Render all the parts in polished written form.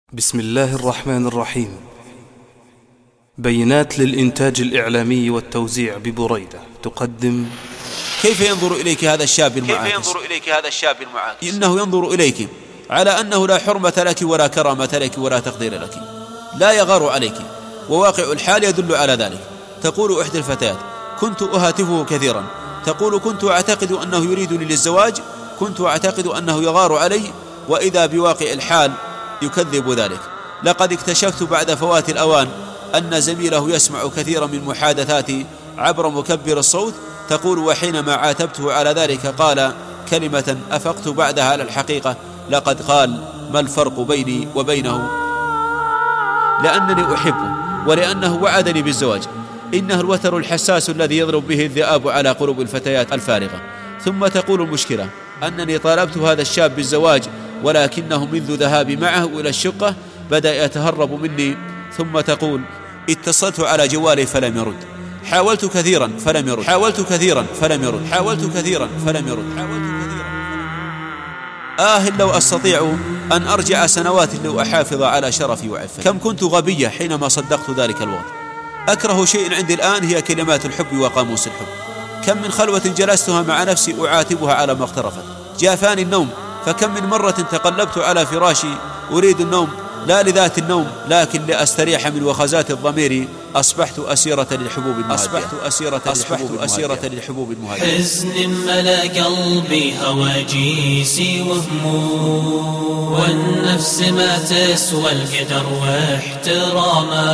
بسم الله الرحمن الرحيم. بينات للإنتاج الإعلامي والتوزيع ببريدة تقدم: كيف ينظر إليك هذا الشاب المعاكس؟ إنه ينظر إليك على أنه لا حرمة لك ولا كرامة لك ولا تقدير لك، لا يغار عليك، وواقع الحال يدل على ذلك. تقول إحدى الفتيات: كنت أهاتفه كثيرا، تقول: كنت أعتقد أنه يريدني للزواج، كنت أعتقد أنه يغار علي، وإذا بواقع الحال يكذب ذلك. لقد اكتشفت بعد فوات الأوان أن زميله يسمع كثيرا من محادثاتي عبر مكبر الصوت. تقول: وحينما عاتبته على ذلك قال كلمة أفقت بعدها على الحقيقة، لقد قال: ما الفرق بيني وبينه؟ لأنني أحبه ولأنه وعدني بالزواج. إنه الوتر الحساس الذي يضرب به الذئاب على قلوب الفتيات الفارغة. ثم تقول: المشكلة أنني طالبت هذا الشاب بالزواج، ولكنه منذ ذهابي معه إلى الشقة بدأ يتهرب مني. ثم تقول: اتصلت على جوالي فلم يرد، حاولت كثيرا فلم يرد، حاولت كثيرا فلم يرد، حاولت كثيرا فلم يرد، حاولت كثيرا. لو أستطيع أن أرجع سنوات لأحافظ على شرفي وعفتي. كم كنت غبية حينما صدقت ذلك الوقت. أكره شيء عندي الآن هي كلمات الحب وقاموس الحب. كم من خلوة جلستها مع نفسي أعاتبها على ما اقترفت. جافاني النوم، فكم من مرة تقلبت على فراشي أريد النوم، لا لذات النوم لكن لأستريح من وخزات الضمير. أصبحت أسيرة للحبوب المهاجرة. حزن ملا قلبي هواجيسي وهموم، والنفس ما تسوى القدر واحتراما.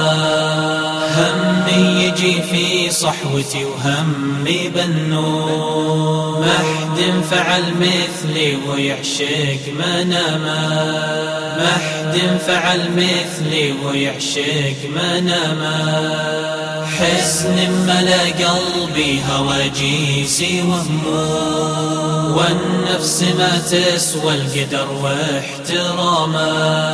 همي يجي في صحوتي وهمي بالنوم، ما حد فعل مثلي ويعشق مناما، ما حد فعل مثلي ويعشق مناما. حزن ملا قلبي هواجيسي وهموم، والنفس ما تسوى القدر واحتراما.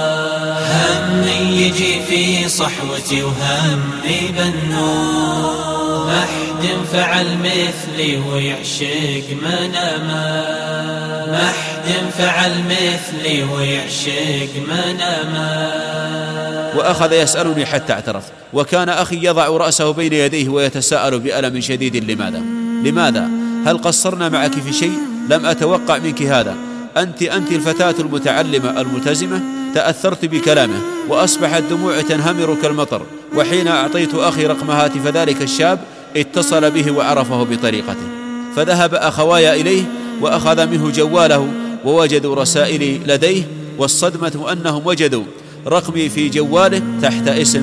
همي يجي في صحوتي وهمي بالنوم، ما حد فعل مثلي ويعشق مناما، ما حد فعل مثلي ويعشق مناما. وأخذ يسألني حتى اعترفت، وكان أخي يضع رأسه بين يديه ويتساءل بألم شديد: لماذا؟ هل قصرنا معك في شيء؟ لم أتوقع منك هذا. أنت الفتاة المتعلمة الملتزمة. تأثرت بكلامه وأصبحت دموع تنهمر كالمطر. وحين أعطيت أخي رقم هاتف ذلك الشاب اتصل به وعرفه بطريقته، فذهب أخوايا إليه وأخذ منه جواله ووجدوا رسائلي لديه، والصدمة أنهم وجدوا رقمي في جواله تحت اسم.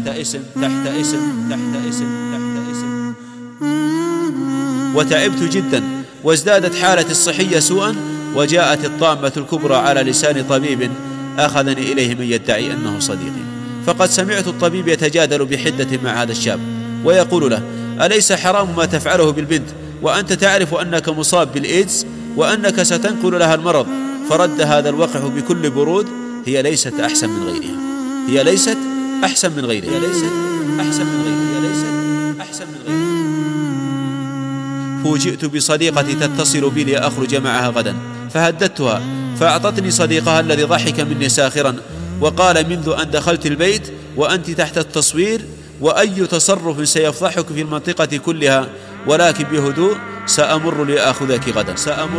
وتعبت جدا وازدادت حالتي الصحية سوءا، وجاءت الطامة الكبرى على لسان طبيب أخذني إليه من يدعي أنه صديقي. فقد سمعت الطبيب يتجادل بحدة مع هذا الشاب ويقول له: أليس حرام ما تفعله بالبنت وأنت تعرف أنك مصاب بالإيدز وأنك ستنقل لها المرض؟ فرد هذا الوقح بكل برود: هي ليست أحسن من غيرها، هي ليست أحسن من غيرها، هي ليست أحسن من غيرها، هي ليست أحسن من غيرها. فوجئت بصديقتي تتصل بي لأخرج معها غدا، فهددتها، فأعطتني صديقها الذي ضحك مني ساخرا وقال: منذ أن دخلت البيت وأنت تحت التصوير، وأي تصرف سيفضحك في المنطقة كلها، ولكن بهدوء سأمر لأخذك غدا.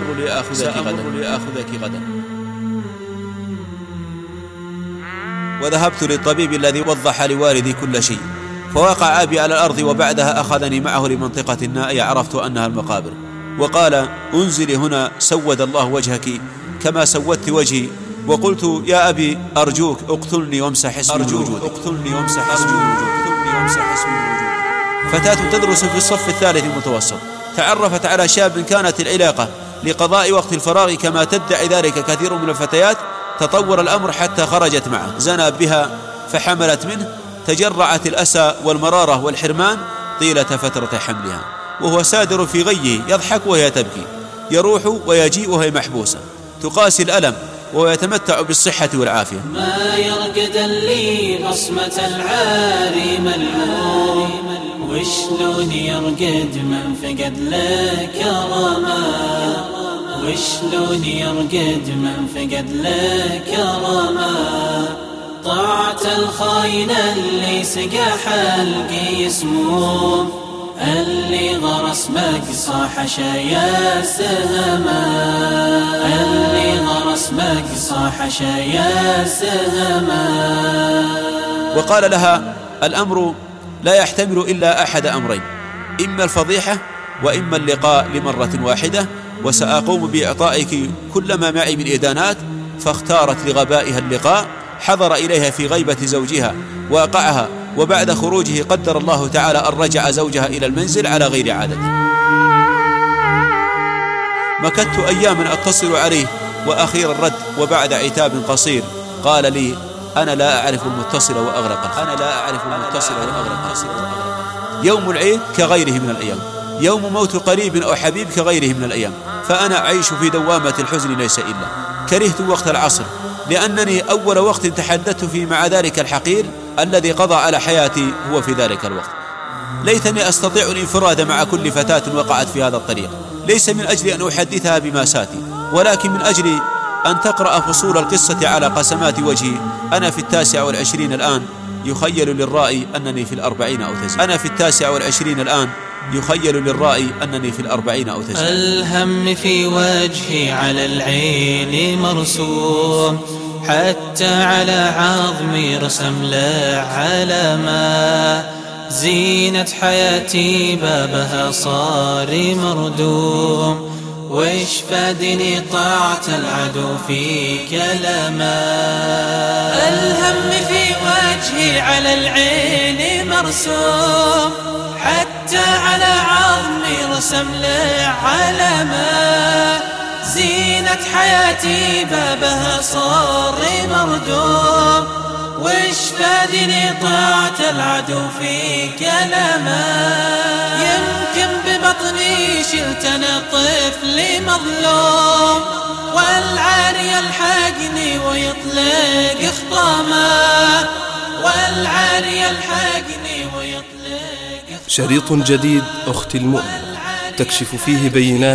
وذهبت للطبيب الذي وضح لوالدي كل شيء، فوقع أبي على الأرض، وبعدها أخذني معه لمنطقة نائية عرفت أنها المقابر، وقال: انزلي هنا سود الله وجهك كما سودت وجهي. وقلت: يا أبي أرجوك اقتلني وامسح اسمي من وجودك. فتاة تدرس في الصف الثالث المتوسط تعرفت على شاب كانت العلاقة لقضاء وقت الفراغ كما تدعي ذلك كثير من الفتيات. تطور الأمر حتى خرجت معه، زنى بها فحملت منه، تجرعت الأسى والمرارة والحرمان طيلة فترة حملها، وهو سادر في غيه يضحك وهي تبكي، يروح ويجيء وهي محبوسة، تقاسي الألم وهو يتمتع بالصحة والعافية. ما يرقد اللي بصمة العاري ملعون، وشلون يرقد من فقد له كرامة، وشلون يرقد من فقد له كرامة. قطعت الخاين اللي سقى حلقي يسموم، اللي غرس مقصى حشايا سهما، اللي غرس مقصى حشايا سهما. وقال لها: الأمر لا يحتمل إلا أحد أمرين، إما الفضيحة وإما اللقاء لمرة واحدة، وسأقوم بإعطائك كل ما معي من إدانات. فاختارت لغبائها اللقاء، حضر إليها في غيبة زوجها واقعها، وبعد خروجه قدر الله تعالى أن رجع زوجها إلى المنزل على غير عادته. مكثت أياما أتصل عليه وأخيرا رد، وبعد عتاب قصير قال لي: أنا لا أعرف المتصل وأغرق، أنا لا أعرف المتصل وأغرق. يوم العيد كغيره من الأيام، يوم موت قريب أو حبيب كغيره من الأيام، فأنا أعيش في دوامة الحزن ليس إلا. كرهت وقت العصر لأنني أول وقت تحدثت فيه مع ذلك الحقير الذي قضى على حياتي هو في ذلك الوقت. ليتني أستطيع الانفراد مع كل فتاة وقعت في هذا الطريق، ليس من أجل أن أحدثها بماساتي، ولكن من أجل أن تقرأ فصول القصة على قسمات وجهي. أنا في 29 الآن، يخيل للرائي أنني في 40 أو تزيد. أنا في 29 الآن، يخيل للرائي أنني في 40 أو تزيد. الهم في وجهي على العين مرسوم، حتى على عظمي رسم له علامة، زينة حياتي بابها صار مردوم، وش فادني طاعة العدو في كلامه. الهم في وجهي على العين مرسوم، حتى على عظمي رسم له علامة، زينة حياتي بابها صار مردوم، وش فادني طاعة العدو في كلامه. يمكن ببطني شلت أنا طفل مظلوم، والعاري يلحقني ويطلق خطامه، والعاري يلحقني ويطلق. شريط جديد أختي المؤمنة تكشف فيه بينات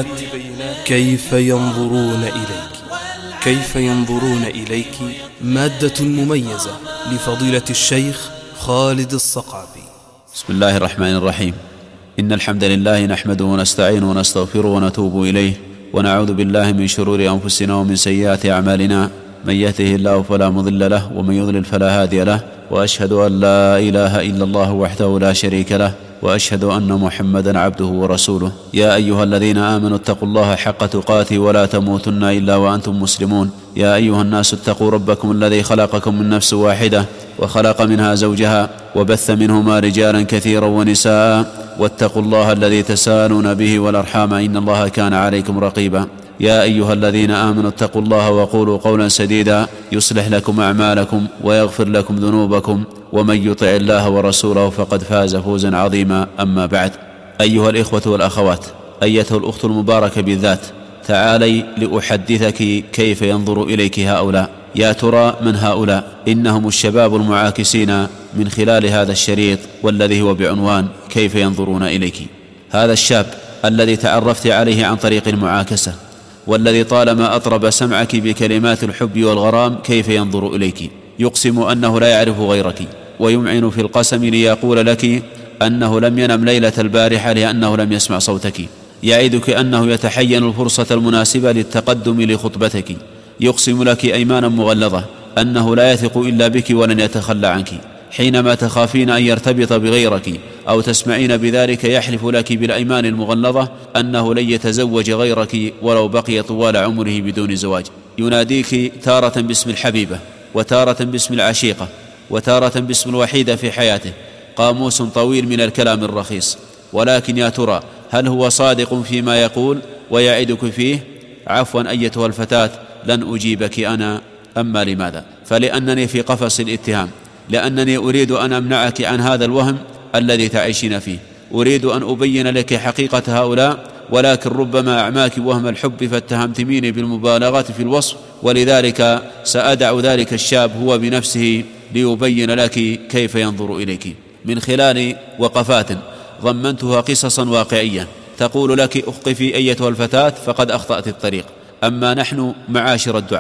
كيف ينظرون إليك، كيف ينظرون إليك، مادة مميزة لفضيلة الشيخ خالد الصقعبي. بسم الله الرحمن الرحيم. إن الحمد لله نحمده ونستعينه ونستغفره ونتوب إليه، ونعوذ بالله من شرور أنفسنا ومن سيئات أعمالنا، من يهده الله فلا مضل له ومن يضلل فلا هادي له، وأشهد أن لا إله إلا الله وحده لا شريك له، وأشهد أن محمدا عبده ورسوله. يا أيها الذين آمنوا اتقوا الله حق تقاته ولا تموتن إلا وأنتم مسلمون. يا أيها الناس اتقوا ربكم الذي خلقكم من نفس واحدة وخلق منها زوجها وبث منهما رجالا كثيرا ونساء، واتقوا الله الذي تساءلون به والأرحام إن الله كان عليكم رقيبا. يا أيها الذين آمنوا اتقوا الله وقولوا قولا سديدا يصلح لكم أعمالكم ويغفر لكم ذنوبكم، ومن يطع الله ورسوله فقد فاز فوزا عظيما. أما بعد، أيها الإخوة والأخوات، أيتها الأخت المباركة بالذات، تعالي لأحدثك كيف ينظر إليك هؤلاء. يا ترى من هؤلاء؟ إنهم الشباب المعاكسين من خلال هذا الشريط، والذي هو بعنوان كيف ينظرون إليك. هذا الشاب الذي تعرفت عليه عن طريق المعاكسة، والذي طالما أطرب سمعك بكلمات الحب والغرام، كيف ينظر إليك؟ يقسم أنه لا يعرف غيرك، ويمعن في القسم ليقول لك أنه لم ينم ليلة البارحة لأنه لم يسمع صوتك. يعدك أنه يتحين الفرصة المناسبة للتقدم لخطبتك. يقسم لك أيمانا مغلظة أنه لا يثق إلا بك ولن يتخلى عنك. حينما تخافين أن يرتبط بغيرك أو تسمعين بذلك، يحلف لك بالأيمان المغلظة أنه لن يتزوج غيرك ولو بقي طوال عمره بدون زواج. يناديك تارة باسم الحبيبة، وتارة باسم العشيقة، وتارة باسم الوحيدة في حياته. قاموس طويل من الكلام الرخيص. ولكن يا ترى هل هو صادق فيما يقول ويعدك فيه؟ عفوا أيتها الفتاة، لن أجيبك أنا. أما لماذا؟ فلأنني في قفص الاتهام، لأنني أريد أن أمنعك عن هذا الوهم الذي تعيشين فيه. أريد أن أبين لك حقيقة هؤلاء، ولكن ربما أعماك وهم الحب فاتهمتميني بالمبالغة في الوصف، ولذلك سأدع ذلك الشاب هو بنفسه ليبين لك كيف ينظر إليك من خلال وقفات ضمنتها قصصا واقعية تقول لك: أخقفي أيتها الفتاة، فقد أخطأت الطريق. أما نحن معاشر الدعاة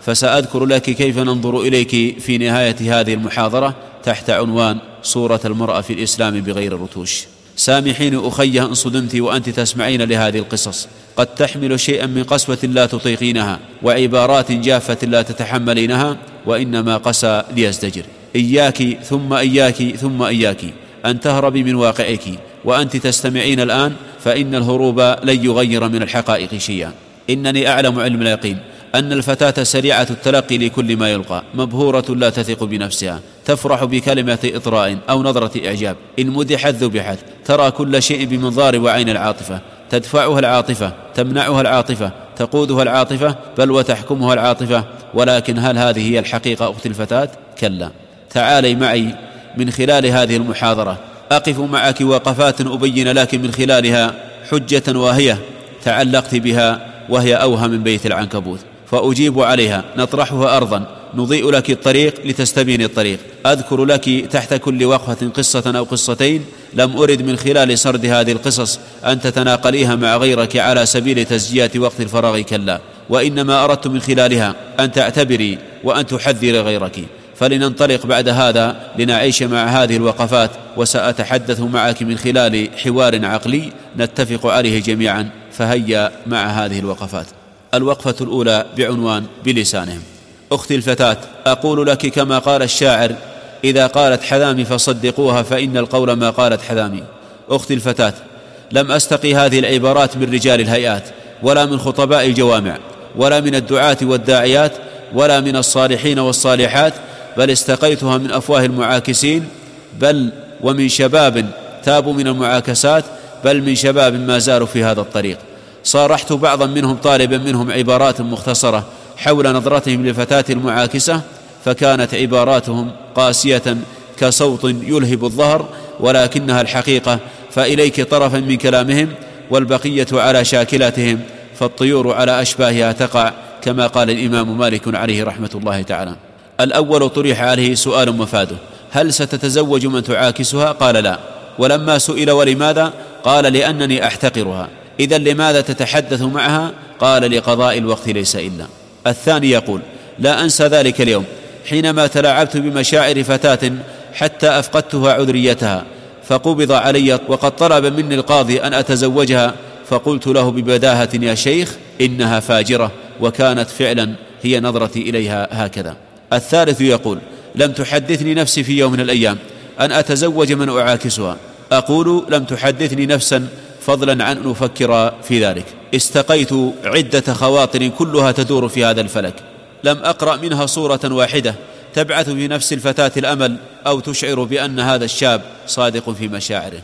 فسأذكر لك كيف ننظر إليك في نهاية هذه المحاضرة تحت عنوان صورة المرأة في الإسلام بغير الرتوش. سامحيني أخيه إن صدمت وأنت تسمعين لهذه القصص، قد تحمل شيئا من قسوة لا تطيقينها وعبارات جافة لا تتحملينها، وإنما قسى ليزدجر. إياك ثم إياك ثم إياك أن تهربي من واقعك وأنت تستمعين الآن، فإن الهروب لن يغير من الحقائق شيئا. إنني أعلم علم اليقين أن الفتاة سريعة التلقي لكل ما يلقى، مبهورة لا تثق بنفسها، تفرح بكلمة إطراء أو نظرة إعجاب، إن مدحت ذبحت، ترى كل شيء بمنظار وعين العاطفة، تدفعها العاطفة، تمنعها العاطفة، تقودها العاطفة، بل وتحكمها العاطفة. ولكن هل هذه هي الحقيقة أختي الفتاة؟ كلا. تعالي معي من خلال هذه المحاضرة أقف معك وقفات أبين لك من خلالها حجة واهية تعلقت بها، وهي أوهى من بيت العنكبوت، فأجيب عليها، نطرحها أرضا، نضيء لك الطريق لتستبين الطريق. أذكر لك تحت كل وقفة قصة أو قصتين، لم أرد من خلال سرد هذه القصص أن تتناقليها مع غيرك على سبيل تسجية وقت الفراغ، كلا، وإنما أردت من خلالها أن تعتبري وأن تحذري غيرك. فلننطلق بعد هذا لنعيش مع هذه الوقفات، وسأتحدث معك من خلال حوار عقلي نتفق عليه جميعا، فهيا مع هذه الوقفات. الوقفة الأولى بعنوان بلسانهم. أختي الفتاة، أقول لك كما قال الشاعر: إذا قالت حذامي فصدقوها فإن القول ما قالت حذامي. أختي الفتاة، لم أستقي هذه العبارات من رجال الهيئات، ولا من خطباء الجوامع، ولا من الدعاة والداعيات، ولا من الصالحين والصالحات، بل استقيتها من أفواه المعاكسين، بل ومن شباب تابوا من المعاكسات، بل من شباب ما زالوا في هذا الطريق. صارحت بعضا منهم طالبا منهم عبارات مختصرة حول نظرتهم للفتاة المعاكسة، فكانت عباراتهم قاسية كصوت يلهب الظهر، ولكنها الحقيقة. فإليك طرفا من كلامهم والبقية على شاكلاتهم، فالطيور على أشباهها تقع، كما قال الإمام مالك عليه رحمة الله تعالى. الأول طرح عليه سؤال مفاده: هل ستتزوج من تعاكسها؟ قال لا. ولما سئل ولماذا؟ قال لأنني أحتقرها. إذن لماذا تتحدث معها؟ قال لقضاء الوقت ليس إلا. الثاني يقول: لا أنسى ذلك اليوم حينما تلاعبت بمشاعر فتاة حتى أفقدتها عذريتها، فقبض علي وقد طلب مني القاضي أن أتزوجها، فقلت له ببداهة: يا شيخ إنها فاجرة، وكانت فعلا هي نظرتي إليها هكذا. الثالث يقول: لم تحدثني نفسي في يوم من الأيام أن أتزوج من أعاكسها، أقول لم تحدثني نفسا فضلا عن أن أفكر في ذلك. استقيت عدة خواطر كلها تدور في هذا الفلك، لم أقرأ منها صورة واحدة تبعث في نفس الفتاة الأمل أو تشعر بأن هذا الشاب صادق في مشاعره.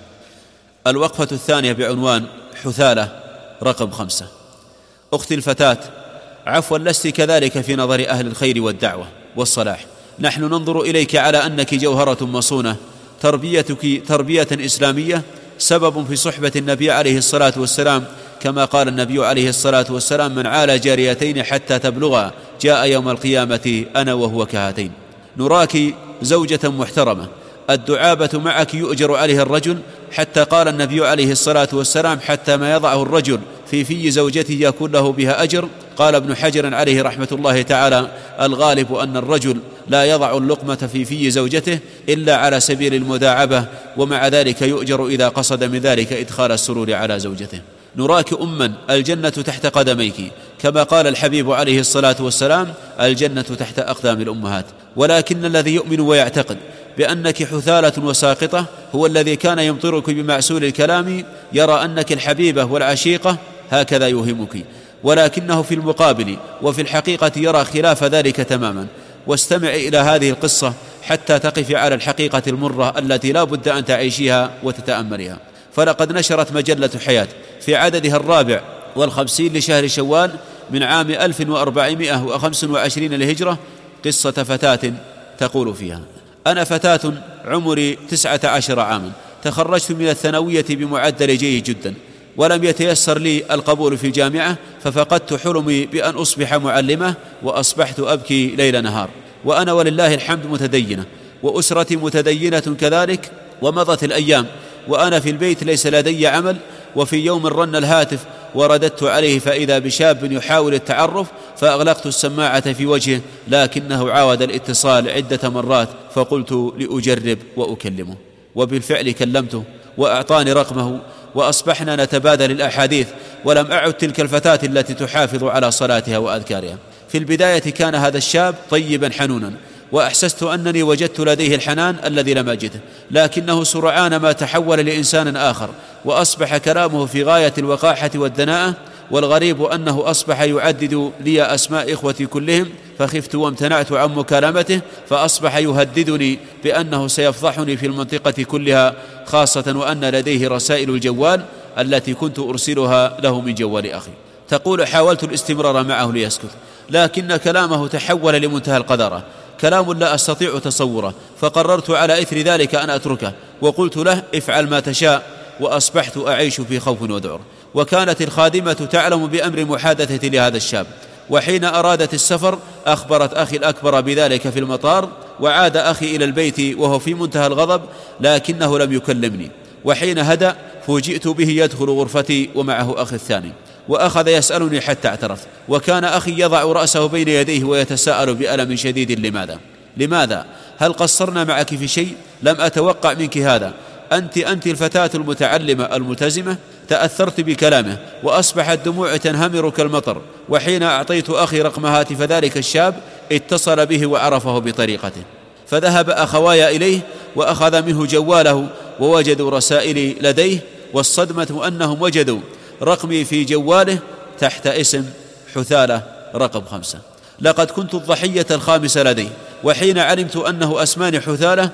الوقفة الثانية بعنوان حثالة رقم 5. أختي الفتاة، عفوا لست كذلك في نظر أهل الخير والدعوة والصلاح. نحن ننظر إليك على أنك جوهرة مصونة، تربيتك تربية إسلامية، سبب في صحبة النبي عليه الصلاة والسلام، كما قال النبي عليه الصلاة والسلام: من عال جاريتين حتى تبلغا جاء يوم القيامة أنا وهو كهاتين. نراك زوجة محترمة، الدعابة معك يؤجر عليه الرجل، حتى قال النبي عليه الصلاة والسلام: حتى ما يضعه الرجل في زوجته يكون له بها أجر. قال ابن حجر عليه رحمة الله تعالى: الغالب أن الرجل لا يضع اللقمة في زوجته إلا على سبيل المداعبة، ومع ذلك يؤجر إذا قصد من ذلك إدخال السرور على زوجته. نراك أما، الجنة تحت قدميك، كما قال الحبيب عليه الصلاة والسلام: الجنة تحت أقدام الأمهات. ولكن الذي يؤمن ويعتقد بأنك حثالة وساقطة هو الذي كان يمطرك بمعسول الكلام، يرى أنك الحبيبة والعشيقة، هكذا يوهمك، ولكنه في المقابل وفي الحقيقة يرى خلاف ذلك تماما. واستمع إلى هذه القصة حتى تقف على الحقيقة المرة التي لا بد أن تعيشيها وتتأملها. فلقد نشرت مجلة حياة في عددها 54 لشهر شوال من عام 1425 للهجرة قصة فتاة تقول فيها: أنا فتاة عمري 19 عاما، تخرجت من الثانوية بمعدل جيد جدا، ولم يتيسر لي القبول في الجامعة، ففقدت حلمي بأن أصبح معلمة، وأصبحت أبكي ليل نهار. وأنا ولله الحمد متدينة، وأسرتي متدينة كذلك. ومضت الأيام وأنا في البيت ليس لدي عمل، وفي يوم رن الهاتف ورددت عليه فإذا بشاب يحاول التعرف، فأغلقت السماعة في وجهه، لكنه عاود الاتصال عدة مرات، فقلت لأجرب وأكلمه، وبالفعل كلمته وأعطاني رقمه، وأصبحنا نتبادل الأحاديث، ولم أعد تلك الفتاة التي تحافظ على صلاتها وأذكارها. في البداية كان هذا الشاب طيبا حنونا، وأحسست أنني وجدت لديه الحنان الذي لم أجده، لكنه سرعان ما تحول لإنسان آخر، وأصبح كلامه في غاية الوقاحة والدناءة. والغريب أنه أصبح يعدد لي أسماء إخوتي كلهم، فخفت وامتنعت عن مكالمته، فأصبح يهددني بأنه سيفضحني في المنطقة كلها، خاصة وأن لديه رسائل الجوال التي كنت أرسلها له من جوال أخي. تقول: حاولت الاستمرار معه ليسكت، لكن كلامه تحول لمنتهى القذارة، كلام لا أستطيع تصوره، فقررت على إثر ذلك أن أتركه، وقلت له: افعل ما تشاء. وأصبحت أعيش في خوف وذعر. وكانت الخادمة تعلم بأمر محادثتي لهذا الشاب، وحين أرادت السفر أخبرت أخي الأكبر بذلك في المطار، وعاد أخي إلى البيت وهو في منتهى الغضب، لكنه لم يكلمني. وحين هدأ فوجئت به يدخل غرفتي ومعه أخي الثاني، وأخذ يسألني حتى اعترفت، وكان أخي يضع رأسه بين يديه ويتساءل بألم شديد: لماذا؟ هل قصرنا معك في شيء؟ لم أتوقع منك هذا، أنت الفتاة المتعلمة الملتزمة. تأثرت بكلامه، وأصبحت دموعي تنهمر كالمطر. وحين أعطيت أخي رقم هاتف ذلك الشاب اتصل به وعرفه بطريقته، فذهب أخواي إليه وأخذ منه جواله، ووجدوا رسائلي لديه، والصدمة أنهم وجدوا رقمي في جواله تحت اسم حثالة رقم 5. لقد كنت الضحية الخامسة لديه، وحين علمت أنه أسماني حثالة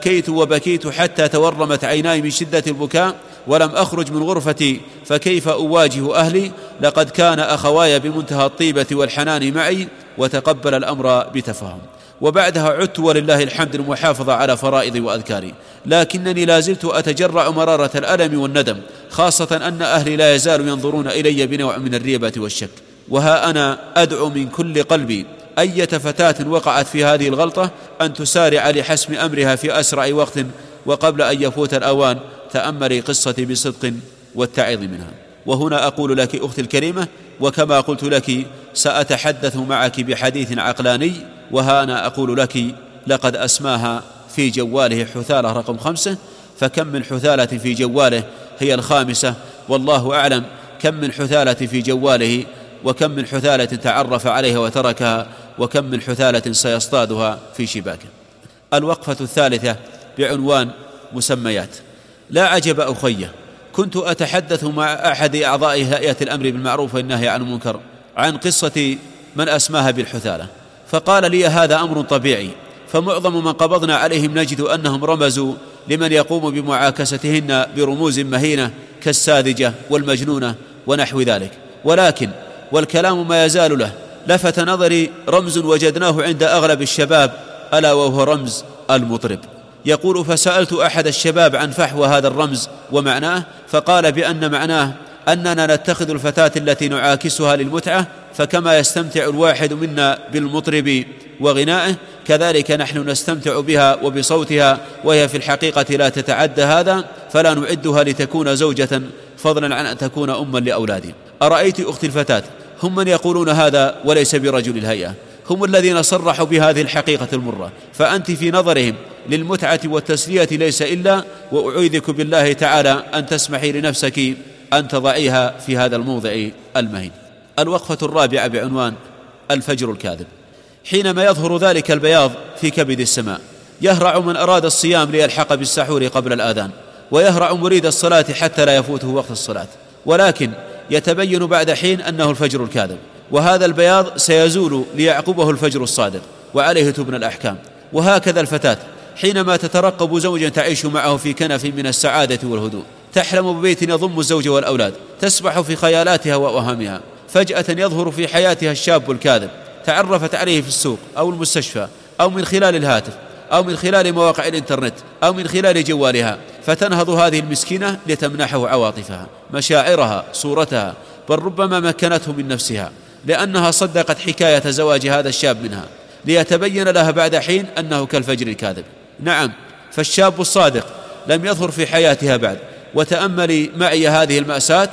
بكيت حتى تورمت عيناي من شدة البكاء، ولم أخرج من غرفتي، فكيف أواجه أهلي؟ لقد كان أخواي بمنتهى الطيبة والحنان معي، وتقبل الأمر بتفاهم. وبعدها عدت ولله الحمد المحافظة على فرائضي وأذكاري، لكنني لازلت أتجرع مرارة الألم والندم، خاصة أن أهلي لا يزالوا ينظرون إلي بنوع من الريبة والشك. وها أنا أدعو من كل قلبي أية فتاة وقعت في هذه الغلطة أن تسارع لحسم أمرها في أسرع وقت، وقبل أن يفوت الأوان تأمري قصتي بصدق واتعظي منها. وهنا أقول لك أختي الكريمة، وكما قلت لك سأتحدث معك بحديث عقلاني، وها أنا أقول لك: لقد أسماها في جواله حثالة رقم 5، فكم من حثالة في جواله هي الخامسة، والله أعلم كم من حثالة في جواله، وكم من حثالة تعرف عليها وتركها، وكم من حثالة سيصطادها في شباكه. الوقفة الثالثة بعنوان مسميات. لا عجب أخي، كنت أتحدث مع أحد أعضاء هيئة الأمر بالمعروف والنهي عن المنكر عن قصة من أسماها بالحثالة، فقال لي: هذا أمر طبيعي، فمعظم من قبضنا عليهم نجد أنهم رمزوا لمن يقوم بمعاكستهن برموز مهينة كالساذجة والمجنونة ونحو ذلك، ولكن والكلام ما يزال له، لفت نظري رمز وجدناه عند أغلب الشباب، ألا وهو رمز المطرب. يقول: فسألت أحد الشباب عن فحوى هذا الرمز ومعناه، فقال بأن معناه أننا نتخذ الفتاة التي نعاكسها للمتعة، فكما يستمتع الواحد منا بالمطرب وغنائه، كذلك نحن نستمتع بها وبصوتها، وهي في الحقيقة لا تتعدى هذا، فلا نعدها لتكون زوجة، فضلا عن أن تكون أما لأولادي. أرأيت أختي الفتاة، هم من يقولون هذا وليس برجل الهيئة، هم الذين صرحوا بهذه الحقيقة المرة، فأنت في نظرهم للمتعة والتسلية ليس إلا، وأعوذك بالله تعالى أن تسمحي لنفسك أن تضعيها في هذا الموضع المهين. الوقفة الرابعة بعنوان الفجر الكاذب. حينما يظهر ذلك البياض في كبد السماء، يهرع من أراد الصيام ليلحق بالسحور قبل الآذان، ويهرع مريد الصلاة حتى لا يفوته وقت الصلاة، ولكن يتبين بعد حين أنه الفجر الكاذب، وهذا البياض سيزول ليعقبه الفجر الصادق، وعليه تبنى الأحكام. وهكذا الفتاة حينما تترقب زوجا تعيش معه في كنف من السعادة والهدوء، تحلم ببيت يضم الزوج والأولاد، تسبح في خيالاتها وأوهامها، فجأة يظهر في حياتها الشاب الكاذب، تعرفت عليه في السوق أو المستشفى أو من خلال الهاتف أو من خلال مواقع الإنترنت أو من خلال جوالها، فتنهض هذه المسكينة لتمنحه عواطفها، مشاعرها، صورتها، بل ربما مكنته من نفسها، لأنها صدقت حكاية زواج هذا الشاب منها، ليتبين لها بعد حين أنه كالفجر الكاذب. نعم، فالشاب الصادق لم يظهر في حياتها بعد. وتأملي معي هذه المأساة،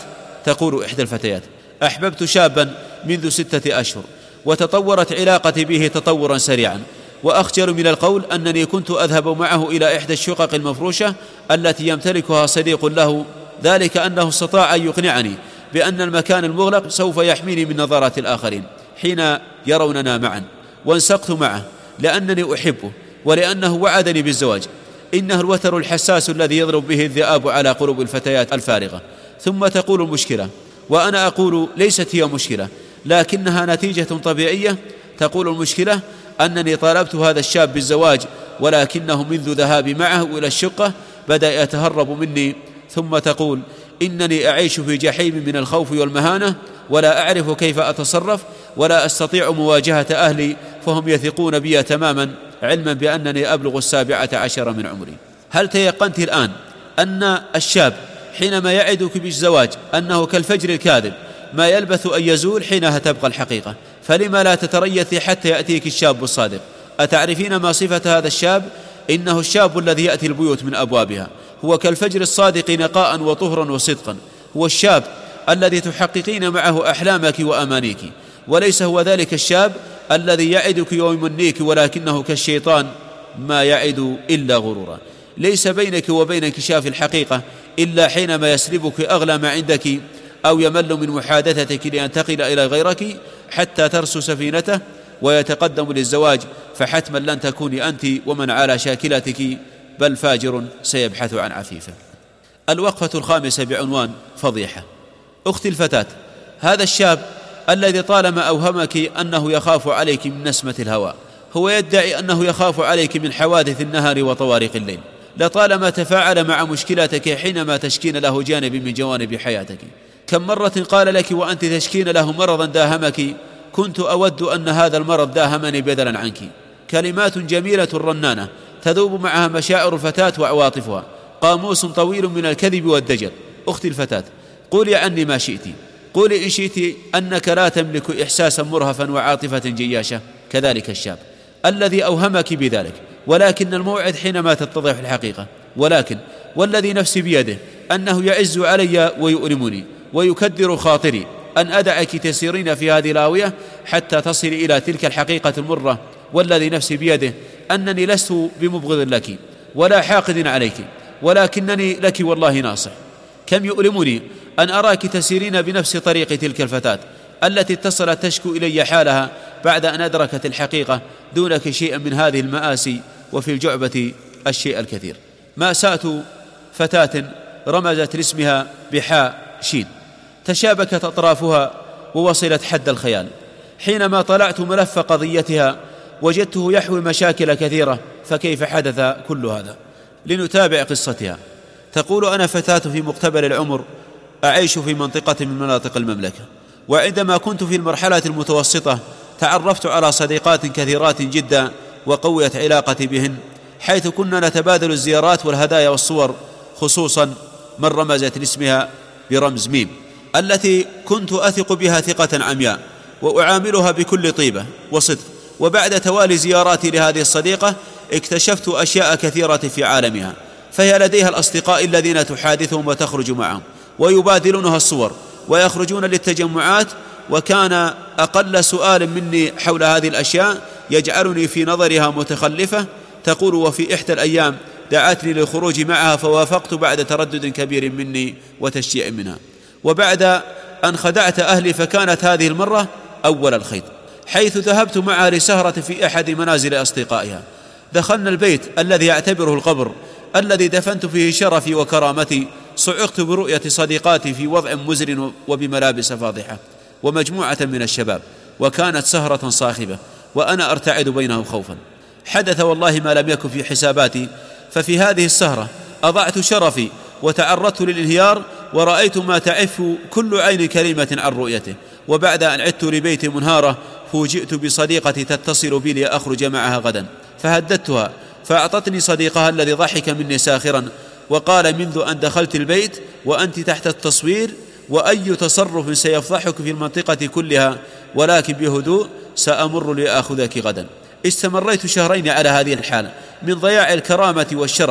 تقول إحدى الفتيات: أحببت شابا منذ 6 أشهر، وتطورت علاقتي به تطورا سريعا، وأخجل من القول أنني كنت أذهب معه إلى إحدى الشقق المفروشة التي يمتلكها صديق له، ذلك أنه استطاع أن يقنعني بأن المكان المغلق سوف يحميني من نظرات الآخرين حين يروننا معا، وانسقت معه لأنني أحبه ولأنه وعدني بالزواج. إنه الوتر الحساس الذي يضرب به الذئاب على قلوب الفتيات الفارغة. ثم تقول المشكلة، وأنا أقول ليست هي مشكلة لكنها نتيجة طبيعية. تقول المشكلة أنني طالبت هذا الشاب بالزواج، ولكنه منذ ذهابي معه إلى الشقة بدأ يتهرب مني. ثم تقول: إنني أعيش في جحيم من الخوف والمهانة، ولا أعرف كيف أتصرف، ولا أستطيع مواجهة أهلي فهم يثقون بي تماما، علما بأنني أبلغ 17 من عمري. هل تيقنت الآن أن الشاب حينما يعدك بالزواج أنه كالفجر الكاذب ما يلبث أن يزول حينها تبقى الحقيقة؟ فلما لا تتريثي حتى يأتيك الشاب الصادق؟ أتعرفين ما صفة هذا الشاب؟ إنه الشاب الذي يأتي البيوت من أبوابها، هو كالفجر الصادق نقاء وطهرا وصدقا، هو الشاب الذي تحققين معه أحلامك وأمانيك، وليس هو ذلك الشاب الذي يعدك ويمنيك ولكنه كالشيطان ما يعد إلا غرورا. ليس بينك وبين انكشاف الحقيقة إلا حينما يسلبك أغلى ما عندك، أو يمل من محادثتك لينتقل إلى غيرك حتى ترسو سفينته ويتقدم للزواج، فحتما لن تكوني أنت ومن على شاكلتك، بل فاجر سيبحث عن عفيفه. الوقفة الخامسة بعنوان فضيحة. أختي الفتاة، هذا الشاب الذي طالما أوهمك أنه يخاف عليك من نسمة الهواء، هو يدعي أنه يخاف عليك من حوادث النهار وطوارق الليل. لطالما تفاعل مع مشكلتك حينما تشكين له جانب من جوانب حياتك. كم مرة قال لك وأنت تشكين له مرضا داهمك: كنت أود أن هذا المرض داهمني بدلا عنك. كلمات جميلة رنانة تذوب معها مشاعر الفتاة وعواطفها، قاموس طويل من الكذب والدجل. أختي الفتاة، قولي عني ما شئت، قولي إن شئت أنك لا تملك إحساسا مرهفا وعاطفة جياشة كذلك الشاب الذي أوهمك بذلك، ولكن الموعد حينما تتضح الحقيقة. ولكن والذي نفسي بيده أنه يعز علي ويؤلمني ويكدر خاطري أن أدعك تسيرين في هذه الهاوية حتى تصل إلى تلك الحقيقة المرة. والذي نفسي بيده أنني لست بمبغض لك ولا حاقد عليك، ولكنني لك والله ناصح. كم يؤلمني أن أراك تسيرين بنفس طريق تلك الفتاة التي اتصلت تشكو إلي حالها بعد أن أدركت الحقيقة دونك شيئا من هذه المآسي، وفي الجعبة الشيء الكثير. مأساة فتاة رمزت لاسمها بحاء شين، تشابكت أطرافها ووصلت حد الخيال. حينما طلعت ملف قضيتها وجدته يحوي مشاكل كثيرة، فكيف حدث كل هذا؟ لنتابع قصتها. تقول: أنا فتاة في مقتبل العمر، أعيش في منطقة من مناطق المملكة، وعندما كنت في المرحلة المتوسطة تعرفت على صديقات كثيرات جدا وقويت علاقتي بهن، حيث كنا نتبادل الزيارات والهدايا والصور، خصوصا من رمزت لاسمها برمز ميم، التي كنت أثق بها ثقة عمياء وأعاملها بكل طيبة وصدق. وبعد توالي زياراتي لهذه الصديقة اكتشفت أشياء كثيرة في عالمها، فهي لديها الأصدقاء الذين تحادثهم وتخرج معهم ويبادلونها الصور ويخرجون للتجمعات، وكان أقل سؤال مني حول هذه الأشياء يجعلني في نظرها متخلفة. تقول: وفي إحدى الأيام دعتني للخروج معها فوافقت بعد تردد كبير مني وتشجيع منها، وبعد أن خدعت أهلي فكانت هذه المرة أول الخيط، حيث ذهبت معها لسهرة في أحد منازل أصدقائها. دخلنا البيت الذي أعتبره القبر الذي دفنت فيه شرفي وكرامتي. صعقت برؤية صديقاتي في وضع مزر وبملابس فاضحة ومجموعة من الشباب، وكانت سهرة صاخبة وأنا أرتعد بينهم خوفا. حدث والله ما لم يكن في حساباتي، ففي هذه السهرة أضعت شرفي وتعرضت للانهيار، ورأيت ما تعف كل عين كريمة عن رؤيته. وبعد أن عدت لبيتي منهارة فوجئت بصديقتي تتصل بي لأخرج معها غدا، فهددتها فأعطتني صديقها الذي ضحك مني ساخرا وقال: منذ أن دخلت البيت وأنت تحت التصوير، وأي تصرف سيفضحك في المنطقة كلها، ولكن بهدوء سأمر لأخذك غدا. استمريت 2 شهرين على هذه الحالة من ضياع الكرامة والشرف،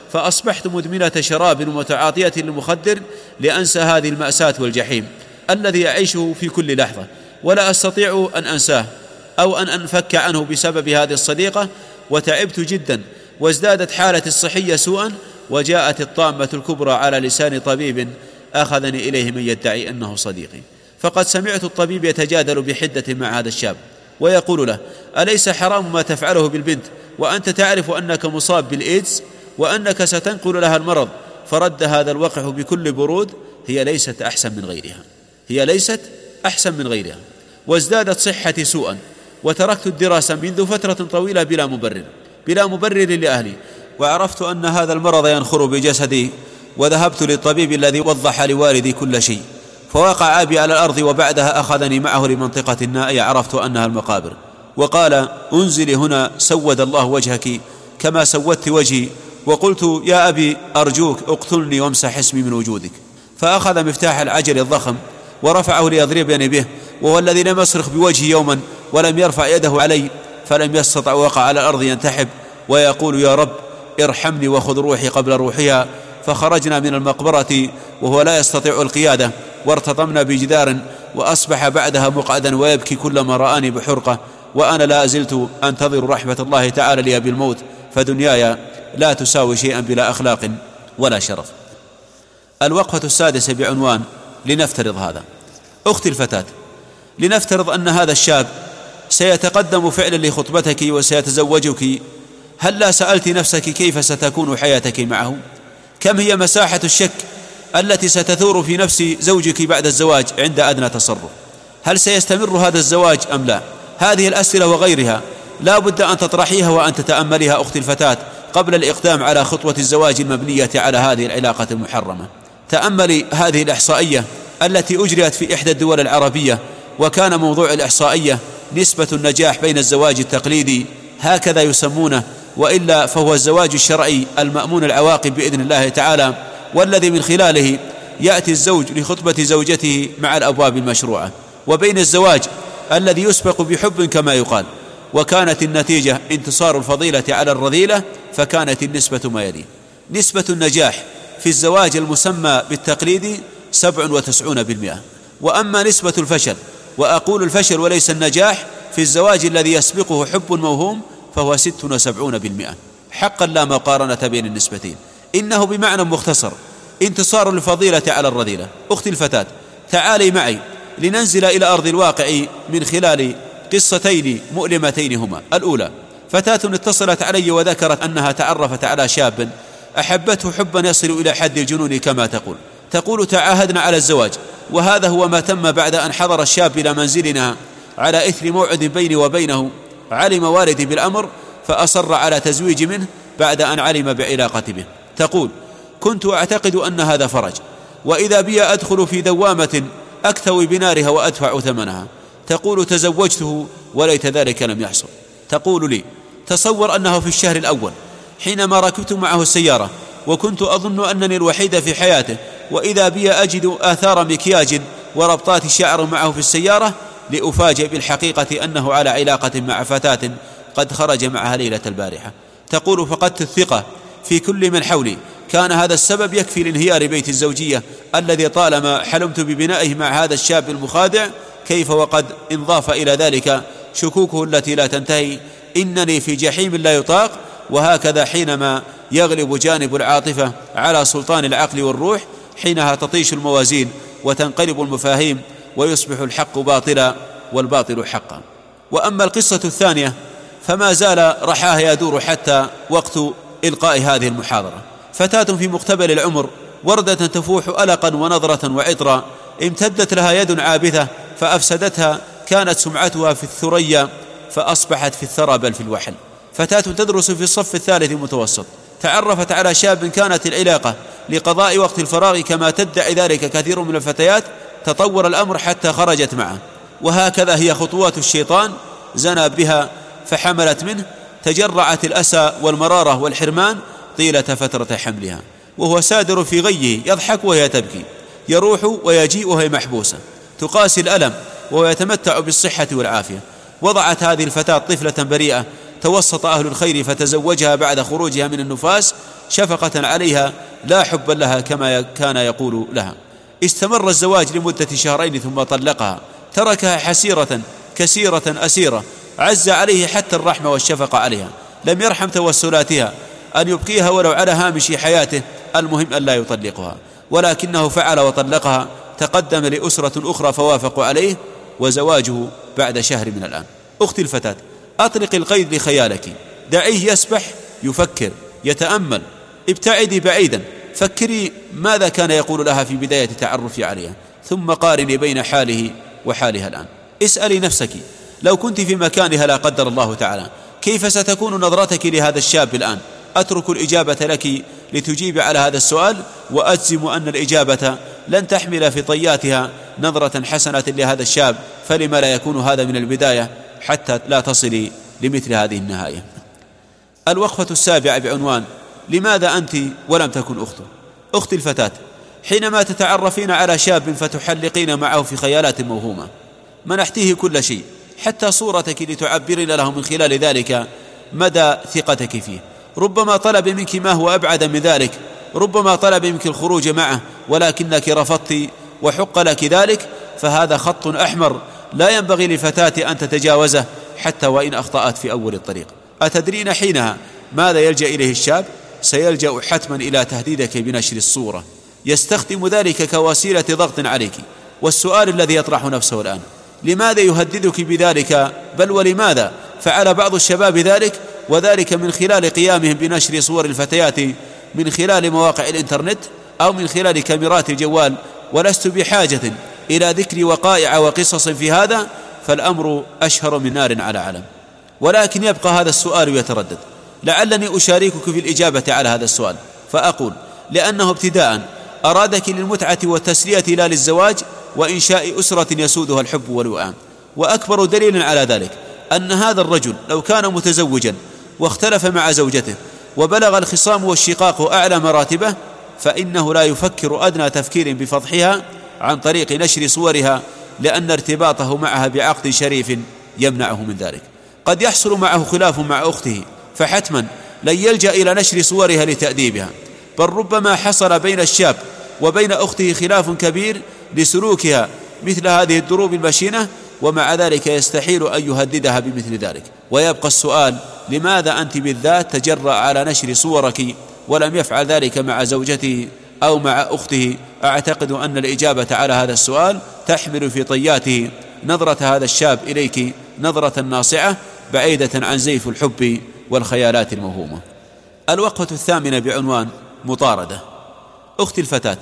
فأصبحت مدمنة شراب ومتعاطية للمخدر لأنسى هذه المأساة والجحيم الذي أعيشه في كل لحظة، ولا أستطيع أن أنساه أو أن أنفك عنه بسبب هذه الصديقة. وتعبت جدا وازدادت حالتي الصحية سوءا، وجاءت الطامة الكبرى على لسان طبيب أخذني إليه من يدعي أنه صديقي. فقد سمعت الطبيب يتجادل بحدة مع هذا الشاب ويقول له: أليس حرام ما تفعله بالبنت وأنت تعرف أنك مصاب بالإيدز وأنك ستنقل لها المرض؟ فرد هذا الوقح بكل برود: هي ليست أحسن من غيرها، هي ليست أحسن من غيرها. وازدادت صحتي سوءا، وتركت الدراسة منذ فترة طويلة بلا مبرر لأهلي، وعرفت أن هذا المرض ينخر بجسدي، وذهبت للطبيب الذي وضح لوالدي كل شيء، فوقع أبي على الأرض، وبعدها أخذني معه لمنطقة نائية عرفت أنها المقابر، وقال: انزلي هنا سود الله وجهك كما سودت وجهي. وقلت: يا أبي أرجوك اقتلني وامسح اسمي من وجودك. فأخذ مفتاح العجل الضخم ورفعه ليضربني به، وهو الذي لم يصرخ بوجهي يوما ولم يرفع يده علي، فلم يستطع، وقع على الأرض ينتحب ويقول: يا رب ارحمني وخذ روحي قبل روحها. فخرجنا من المقبرة وهو لا يستطيع القيادة، وارتطمنا بجدار، وأصبح بعدها مقعدا ويبكي كلما رآني بحرقة، وأنا لا زلت أنتظر رحمة الله تعالى لي بالموت، فدنياي لا تساوي شيئا بلا أخلاق ولا شرف. الوقفة السادسة بعنوان: لنفترض هذا. أختي الفتاة، لنفترض أن هذا الشاب سيتقدم فعلا لخطبتك وسيتزوجك، هل لا سألت نفسك كيف ستكون حياتك معه؟ كم هي مساحة الشك التي ستثور في نفس زوجك بعد الزواج عند أدنى تصرف؟ هل سيستمر هذا الزواج أم لا؟ هذه الأسئلة وغيرها لا بد أن تطرحيها وأن تتأمليها أختي الفتاة قبل الإقدام على خطوة الزواج المبنية على هذه العلاقة المحرمة. تأملي هذه الإحصائية التي أجريت في إحدى الدول العربية، وكان موضوع الإحصائية نسبة النجاح بين الزواج التقليدي، هكذا يسمونه، وإلا فهو الزواج الشرعي المأمون العواقب بإذن الله تعالى، والذي من خلاله يأتي الزوج لخطبة زوجته مع الأبواب المشروعة، وبين الزواج الذي يسبق بحب كما يقال. وكانت النتيجة انتصار الفضيلة على الرذيلة، فكانت النسبة ما يلي: نسبة النجاح في الزواج المسمى بالتقليدي 97%، وأما نسبة الفشل، وأقول الفشل وليس النجاح، في الزواج الذي يسبقه حب موهوم فهو 76%. حقا لا مقارنة بين النسبتين، إنه بمعنى مختصر انتصار الفضيلة على الرذيلة. أختي الفتاة، تعالي معي لننزل إلى أرض الواقع من خلال قصتين مؤلمتين هما: الأولى، فتاة اتصلت علي وذكرت أنها تعرفت على شاب أحبته حبا يصل إلى حد الجنون كما تقول تعاهدنا على الزواج، وهذا هو ما تم بعد أن حضر الشاب إلى منزلنا على إثر موعد بيني وبينه. علم والدي بالأمر فأصر على تزويج منه بعد أن علم بعلاقتي به. تقول: كنت أعتقد أن هذا فرج، وإذا بي أدخل في دوامة أكتوي بنارها وأدفع ثمنها. تقول: تزوجته وليت ذلك لم يحصل. تقول لي: تصور أنه في الشهر الأول حينما ركبت معه السيارة وكنت أظن أنني الوحيد في حياته، وإذا بي أجد آثار مكياج وربطات شعر معه في السيارة، لأفاجئ بالحقيقة أنه على علاقة مع فتاة قد خرج معها ليلة البارحة. تقول: فقدت الثقة في كل من حولي، كان هذا السبب يكفي لانهيار بيت الزوجية الذي طالما حلمت ببنائه مع هذا الشاب المخادع، كيف وقد انضاف إلى ذلك شكوكه التي لا تنتهي. إنني في جحيم لا يطاق. وهكذا حينما يغلب جانب العاطفة على سلطان العقل والروح، حينها تطيش الموازين وتنقلب المفاهيم، ويصبح الحق باطلا والباطل حقا. وأما القصة الثانية فما زال رحاها يدور حتى وقت إلقاء هذه المحاضرة. فتاة في مقتبل العمر، وردة تفوح ألقا ونظرة وعطرا، امتدت لها يد عابثة فأفسدتها، كانت سمعتها في الثريا فأصبحت في الثرى بل في الوحل. فتاة تدرس في الصف الثالث المتوسط، تعرفت على شاب كانت العلاقة لقضاء وقت الفراغ كما تدعي ذلك كثير من الفتيات. تطور الأمر حتى خرجت معه، وهكذا هي خطوات الشيطان. زنى بها فحملت منه، تجرعت الأسى والمرارة والحرمان طيلة فترة حملها، وهو سادر في غيه يضحك وهي تبكي، يروح ويجيء وهي محبوسة، تقاسي الألم وهو يتمتع بالصحة والعافية. وضعت هذه الفتاة طفلة بريئة توسط أهل الخير فتزوجها بعد خروجها من النفاس شفقة عليها لا حبا لها كما كان يقول لها. استمر الزواج لمدة 2 شهرين ثم طلقها، تركها حسيرة كسيرة أسيرة، عز عليه حتى الرحمة والشفقة عليها، لم يرحم توسلاتها أن يبقيها ولو على هامش حياته، المهم أن لا يطلقها، ولكنه فعل وطلقها. تقدم لأسرة أخرى فوافقوا عليه، وزواجه بعد شهر من الآن. أختي الفتاة، أطلق القيد لخيالك، دعيه يسبح، يفكر، يتأمل، ابتعدي بعيدا، فكري ماذا كان يقول لها في بداية تعرف عليها، ثم قارني بين حاله وحالها الآن. اسألي نفسك لو كنت في مكانها لا قدر الله تعالى، كيف ستكون نظرتك لهذا الشاب الآن؟ أترك الإجابة لك لتجيب على هذا السؤال، وأجزم أن الإجابة لن تحمل في طياتها نظرة حسنة لهذا الشاب، فلما لا يكون هذا من البداية حتى لا تصلي لمثل هذه النهاية. الوقفة السابعة بعنوان: لماذا أنت ولم تكن أخته؟ أختي الفتاة، حينما تتعرفين على شاب فتحلقين معه في خيالات موهومة، منحتيه كل شيء حتى صورتك لتعبرين له من خلال ذلك مدى ثقتك فيه. ربما طلب منك ما هو أبعد من ذلك، ربما طلب منك الخروج معه ولكنك رفضت وحق لك ذلك، فهذا خط أحمر لا ينبغي للفتاة أن تتجاوزه حتى وإن أخطأت في أول الطريق. أتدرين حينها ماذا يلجأ إليه الشاب؟ سيلجأ حتما إلى تهديدك بنشر الصورة، يستخدم ذلك كوسيلة ضغط عليك. والسؤال الذي يطرح نفسه الآن: لماذا يهددك بذلك؟ بل ولماذا فعل بعض الشباب ذلك، وذلك من خلال قيامهم بنشر صور الفتيات من خلال مواقع الإنترنت أو من خلال كاميرات الجوال. ولست بحاجة إلى ذكر وقائع وقصص في هذا، فالأمر أشهر من نار على علم. ولكن يبقى هذا السؤال يتردد. لعلني أشاركك في الإجابة على هذا السؤال، فأقول: لأنه ابتداء أرادك للمتعة والتسلية لا للزواج وإنشاء أسرة يسودها الحب والوئام. وأكبر دليل على ذلك أن هذا الرجل لو كان متزوجا واختلف مع زوجته وبلغ الخصام والشقاق أعلى مراتبه، فإنه لا يفكر أدنى تفكير بفضحها عن طريق نشر صورها، لأن ارتباطه معها بعقد شريف يمنعه من ذلك. قد يحصل معه خلاف مع أخته، فحتما لن يلجأ إلى نشر صورها لتأديبها، بل ربما حصل بين الشاب وبين أخته خلاف كبير لسلوكها مثل هذه الدروب المشينة، ومع ذلك يستحيل أن يهددها بمثل ذلك. ويبقى السؤال: لماذا أنت بالذات تجرأ على نشر صورك ولم يفعل ذلك مع زوجته أو مع أخته؟ أعتقد أن الإجابة على هذا السؤال تحمل في طياته نظرة هذا الشاب إليك نظرة ناصعة بعيدة عن زيف الحب والخيالات الموهومة. الوقفة الثامنة بعنوان: مطاردة. أختي الفتاة،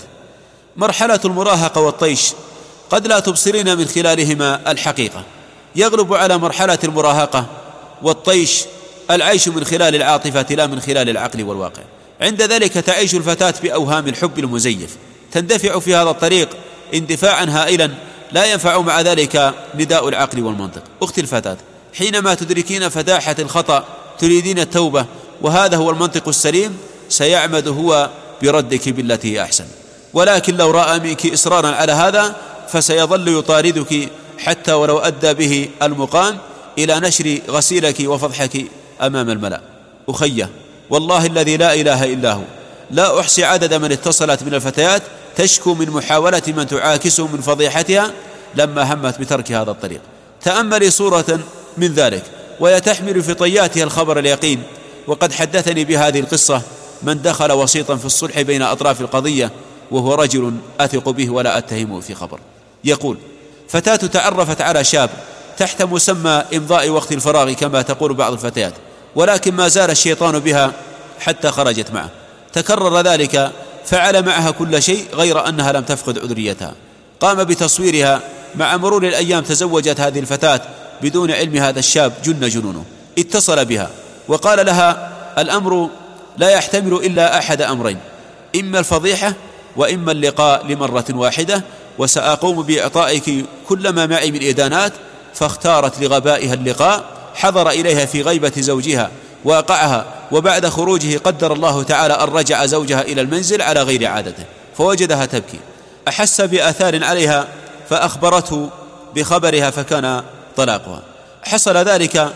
مرحلة المراهقة والطيش قد لا تبصرين من خلالهما الحقيقة. يغلب على مرحلة المراهقة والطيش العيش من خلال العاطفة لا من خلال العقل والواقع. عند ذلك تعيش الفتاة بأوهام الحب المزيف، تندفع في هذا الطريق اندفاعا هائلا لا ينفع مع ذلك نداء العقل والمنطق. أختي الفتاة، حينما تدركين فداحة الخطأ تريدين التوبة، وهذا هو المنطق السليم، سيعمد هو بردك بالتي أحسن. ولكن لو رأى منك إصرارا على هذا فسيظل يطاردك حتى ولو أدى به المقام إلى نشر غسيلك وفضحك أمام الملأ. أخيه، والله الذي لا إله إلا هو، لا أحصي عدد من اتصلت من الفتيات تشكو من محاولة من تعاكسه من فضيحتها لما همت بترك هذا الطريق. تأملي صورة من ذلك وهي تحمل في طياتها الخبر اليقين. وقد حدثني بهذه القصة من دخل وسيطا في الصلح بين أطراف القضية، وهو رجل أثق به ولا أتهمه في خبر. يقول: فتاة تعرفت على شاب تحت مسمى إمضاء وقت الفراغ كما تقول بعض الفتيات، ولكن ما زال الشيطان بها حتى خرجت معه. تكرر ذلك، فعل معها كل شيء غير أنها لم تفقد عذريتها. قام بتصويرها. مع مرور الأيام تزوجت هذه الفتاة بدون علم هذا الشاب جن جنونه. اتصل بها وقال لها: الأمر لا يحتمل إلا أحد أمرين، إما الفضيحة وإما اللقاء لمرة واحدة، وسأقوم بإعطائك كل ما معي من إدانات. فاختارت لغبائها اللقاء، حضر إليها في غيبة زوجها واقعها، وبعد خروجه قدر الله تعالى أن رجع زوجها إلى المنزل على غير عادته، فوجدها تبكي. أحس بآثار عليها فأخبرته بخبرها، فكان طلاقها. حصل ذلك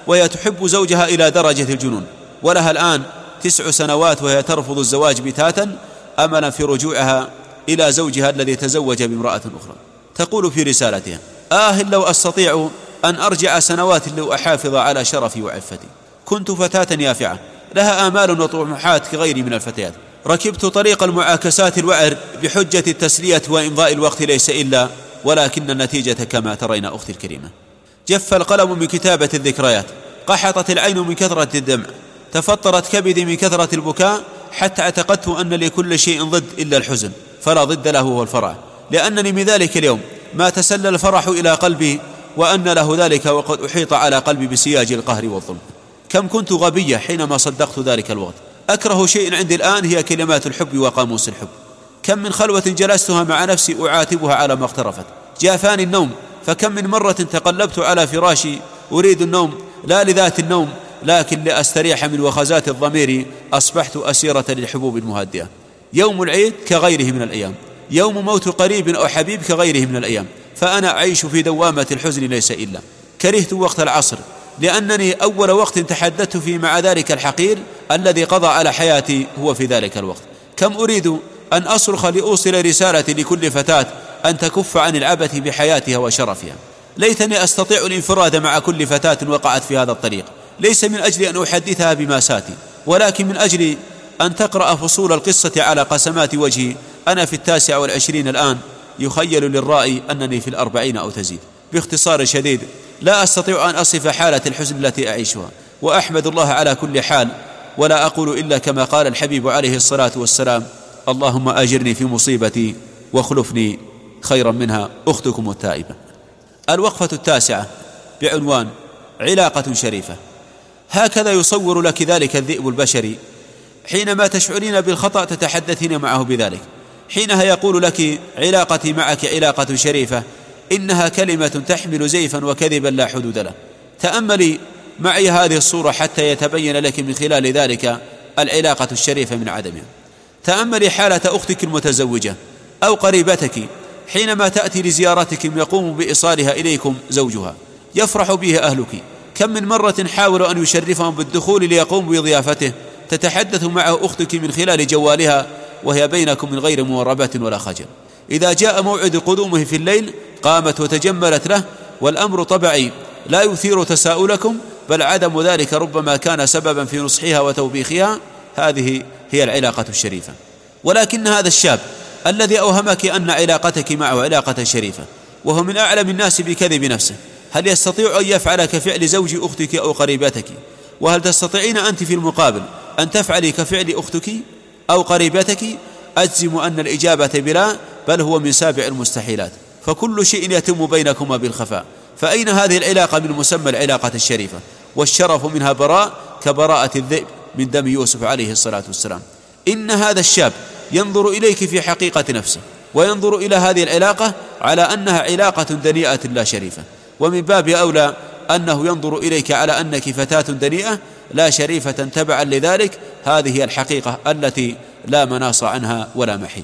وهي تحب زوجها إلى درجة الجنون، ولها الآن 9 سنوات وهي ترفض الزواج بتاتا أملا في رجوعها إلى زوجها الذي تزوج بامرأة أخرى. تقول في رسالتها: لو أستطيع أن أرجع سنوات لأحافظ على شرفي وعفتي. كنت فتاة يافعة لها آمال وطموحات كغيري من الفتيات، ركبت طريق المعاكسات الوعر بحجة التسلية وإمضاء الوقت ليس إلا، ولكن النتيجة كما ترين أختي الكريمة. جف القلم من كتابة الذكريات، قحطت العين من كثرة الدمع، تفطرت كبدي من كثرة البكاء، حتى اعتقدت أن لكل شيء ضد إلا الحزن، فلا ضد له هو الفرح، لأنني من ذلك اليوم ما تسلل الفرح إلى قلبي، وأن له ذلك وقد أحيط على قلبي بسياج القهر والظلم. كم كنت غبية حينما صدقت ذلك الوقت. أكره شيء عندي الآن هي كلمات الحب وقاموس الحب. كم من خلوة جلستها مع نفسي أعاتبها على ما اقترفت. جافاني النوم، فكم من مرة تقلبت على فراشي أريد النوم، لا لذات النوم لكن لأستريح من وخزات الضمير. أصبحت أسيرة للحبوب المهدئة. يوم العيد كغيره من الأيام، يوم موت قريب أو حبيب كغيره من الأيام، فأنا أعيش في دوامة الحزن ليس إلا. كرهت وقت العصر لأنني أول وقت تحدثت فيه مع ذلك الحقير الذي قضى على حياتي هو في ذلك الوقت. كم أريد أن أصرخ لأوصل رسالتي لكل فتاة أن تكف عن العبث بحياتها وشرفها. ليتني أستطيع الانفراد مع كل فتاة وقعت في هذا الطريق، ليس من أجل أن أحدثها بماساتي، ولكن من أجل أن تقرأ فصول القصة على قسمات وجهي. أنا في 29 الآن، يخيل للرائي أنني في 40 أو تزيد. باختصار شديد لا أستطيع أن أصف حالة الحزن التي أعيشها، وأحمد الله على كل حال، ولا أقول إلا كما قال الحبيب عليه الصلاة والسلام: اللهم أجرني في مصيبتي واخلفني خيرا منها. أختكم التائبة. الوقفة 9 بعنوان علاقة شريفة. هكذا يصور لك ذلك الذئب البشري حينما تشعرين بالخطأ تتحدثين معه بذلك. حينها يقول لك: علاقتي معك علاقة شريفة، إنها كلمة تحمل زيفا وكذبا لا حدود له. تأملي معي هذه الصورة حتى يتبين لك من خلال ذلك العلاقة الشريفة من عدمها. تأملي حالة أختك المتزوجة أو قريبتك حينما تأتي لزيارتكم يقوم بإيصالها إليكم زوجها، يفرح به أهلك. كم من مرة حاولوا أن يشرفهم بالدخول ليقوم بضيافته، تتحدث معه أختك من خلال جوالها وهي بينكم من غير موربة ولا خجل. إذا جاء موعد قدومه في الليل قامت وتجملت له، والأمر طبعي لا يثير تساؤلكم، بل عدم ذلك ربما كان سببا في نصحها وتوبيخها. هذه هي العلاقة الشريفة. ولكن هذا الشاب الذي أوهمك أن علاقتك معه علاقة شريفة وهو من أعلم الناس بكذب نفسه، هل يستطيع أن يفعل كفعل زوج أختك أو قريبتك؟ وهل تستطيعين أنت في المقابل أن تفعلي كفعل أختك أو قريبتك؟ أجزم أن الإجابة بلا، بل هو من سابع المستحيلات، فكل شيء يتم بينكما بالخفاء. فأين هذه العلاقة من مسمى العلاقة الشريفة؟ والشرف منها براء كبراءة الذئب من دم يوسف عليه الصلاة والسلام. إن هذا الشاب ينظر إليك في حقيقة نفسه، وينظر إلى هذه العلاقة على أنها علاقة دنيئة لا شريفة، ومن باب أولى أنه ينظر إليك على أنك فتاة دنيئة لا شريفة تبعا لذلك. هذه هي الحقيقة التي لا مناص عنها ولا محيد.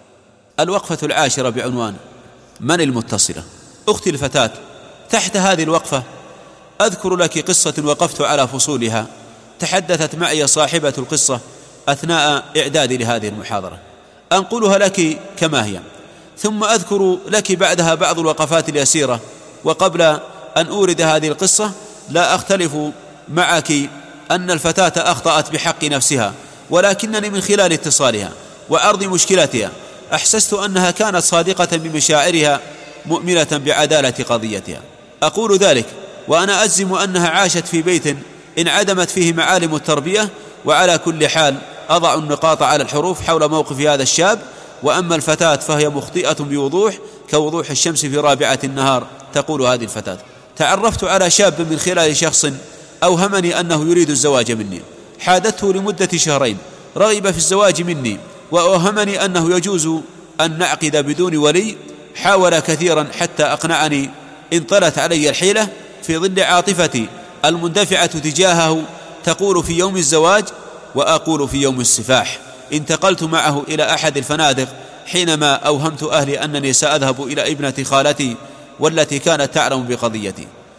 الوقفة 10 بعنوان من المتصلة. أختي الفتاة، تحت هذه الوقفة أذكر لك قصة وقفت على فصولها، تحدثت معي صاحبة القصة أثناء إعدادي لهذه المحاضرة، أنقلها لك كما هي، ثم أذكر لك بعدها بعض الوقفات اليسيرة. وقبل أن أورد هذه القصة لا أختلف معك أن الفتاة أخطأت بحق نفسها، ولكنني من خلال اتصالها وعرض مشكلتها أحسست أنها كانت صادقة بمشاعرها مؤمنة بعدالة قضيتها. أقول ذلك وأنا أجزم أنها عاشت في بيت انعدمت فيه معالم التربية. وعلى كل حال أضع النقاط على الحروف حول موقف هذا الشاب. وأما الفتاة فهي مخطئة بوضوح كوضوح الشمس في رابعة النهار. تقول هذه الفتاة: تعرفت على شاب من خلال شخص أوهمني أنه يريد الزواج مني، حادثته لمدة 2 شهرين، رغب في الزواج مني وأوهمني أنه يجوز أن نعقد بدون ولي. حاول كثيرا حتى أقنعني، انطلت علي الحيلة في ظل عاطفتي المندفعة تجاهه، تقول في يوم الزواج وأقول في يوم السفاح. انتقلت معه إلى أحد الفنادق حينما أوهمت أهلي أنني سأذهب إلى ابنة خالتي والتي كانت تعلم بقضيتي.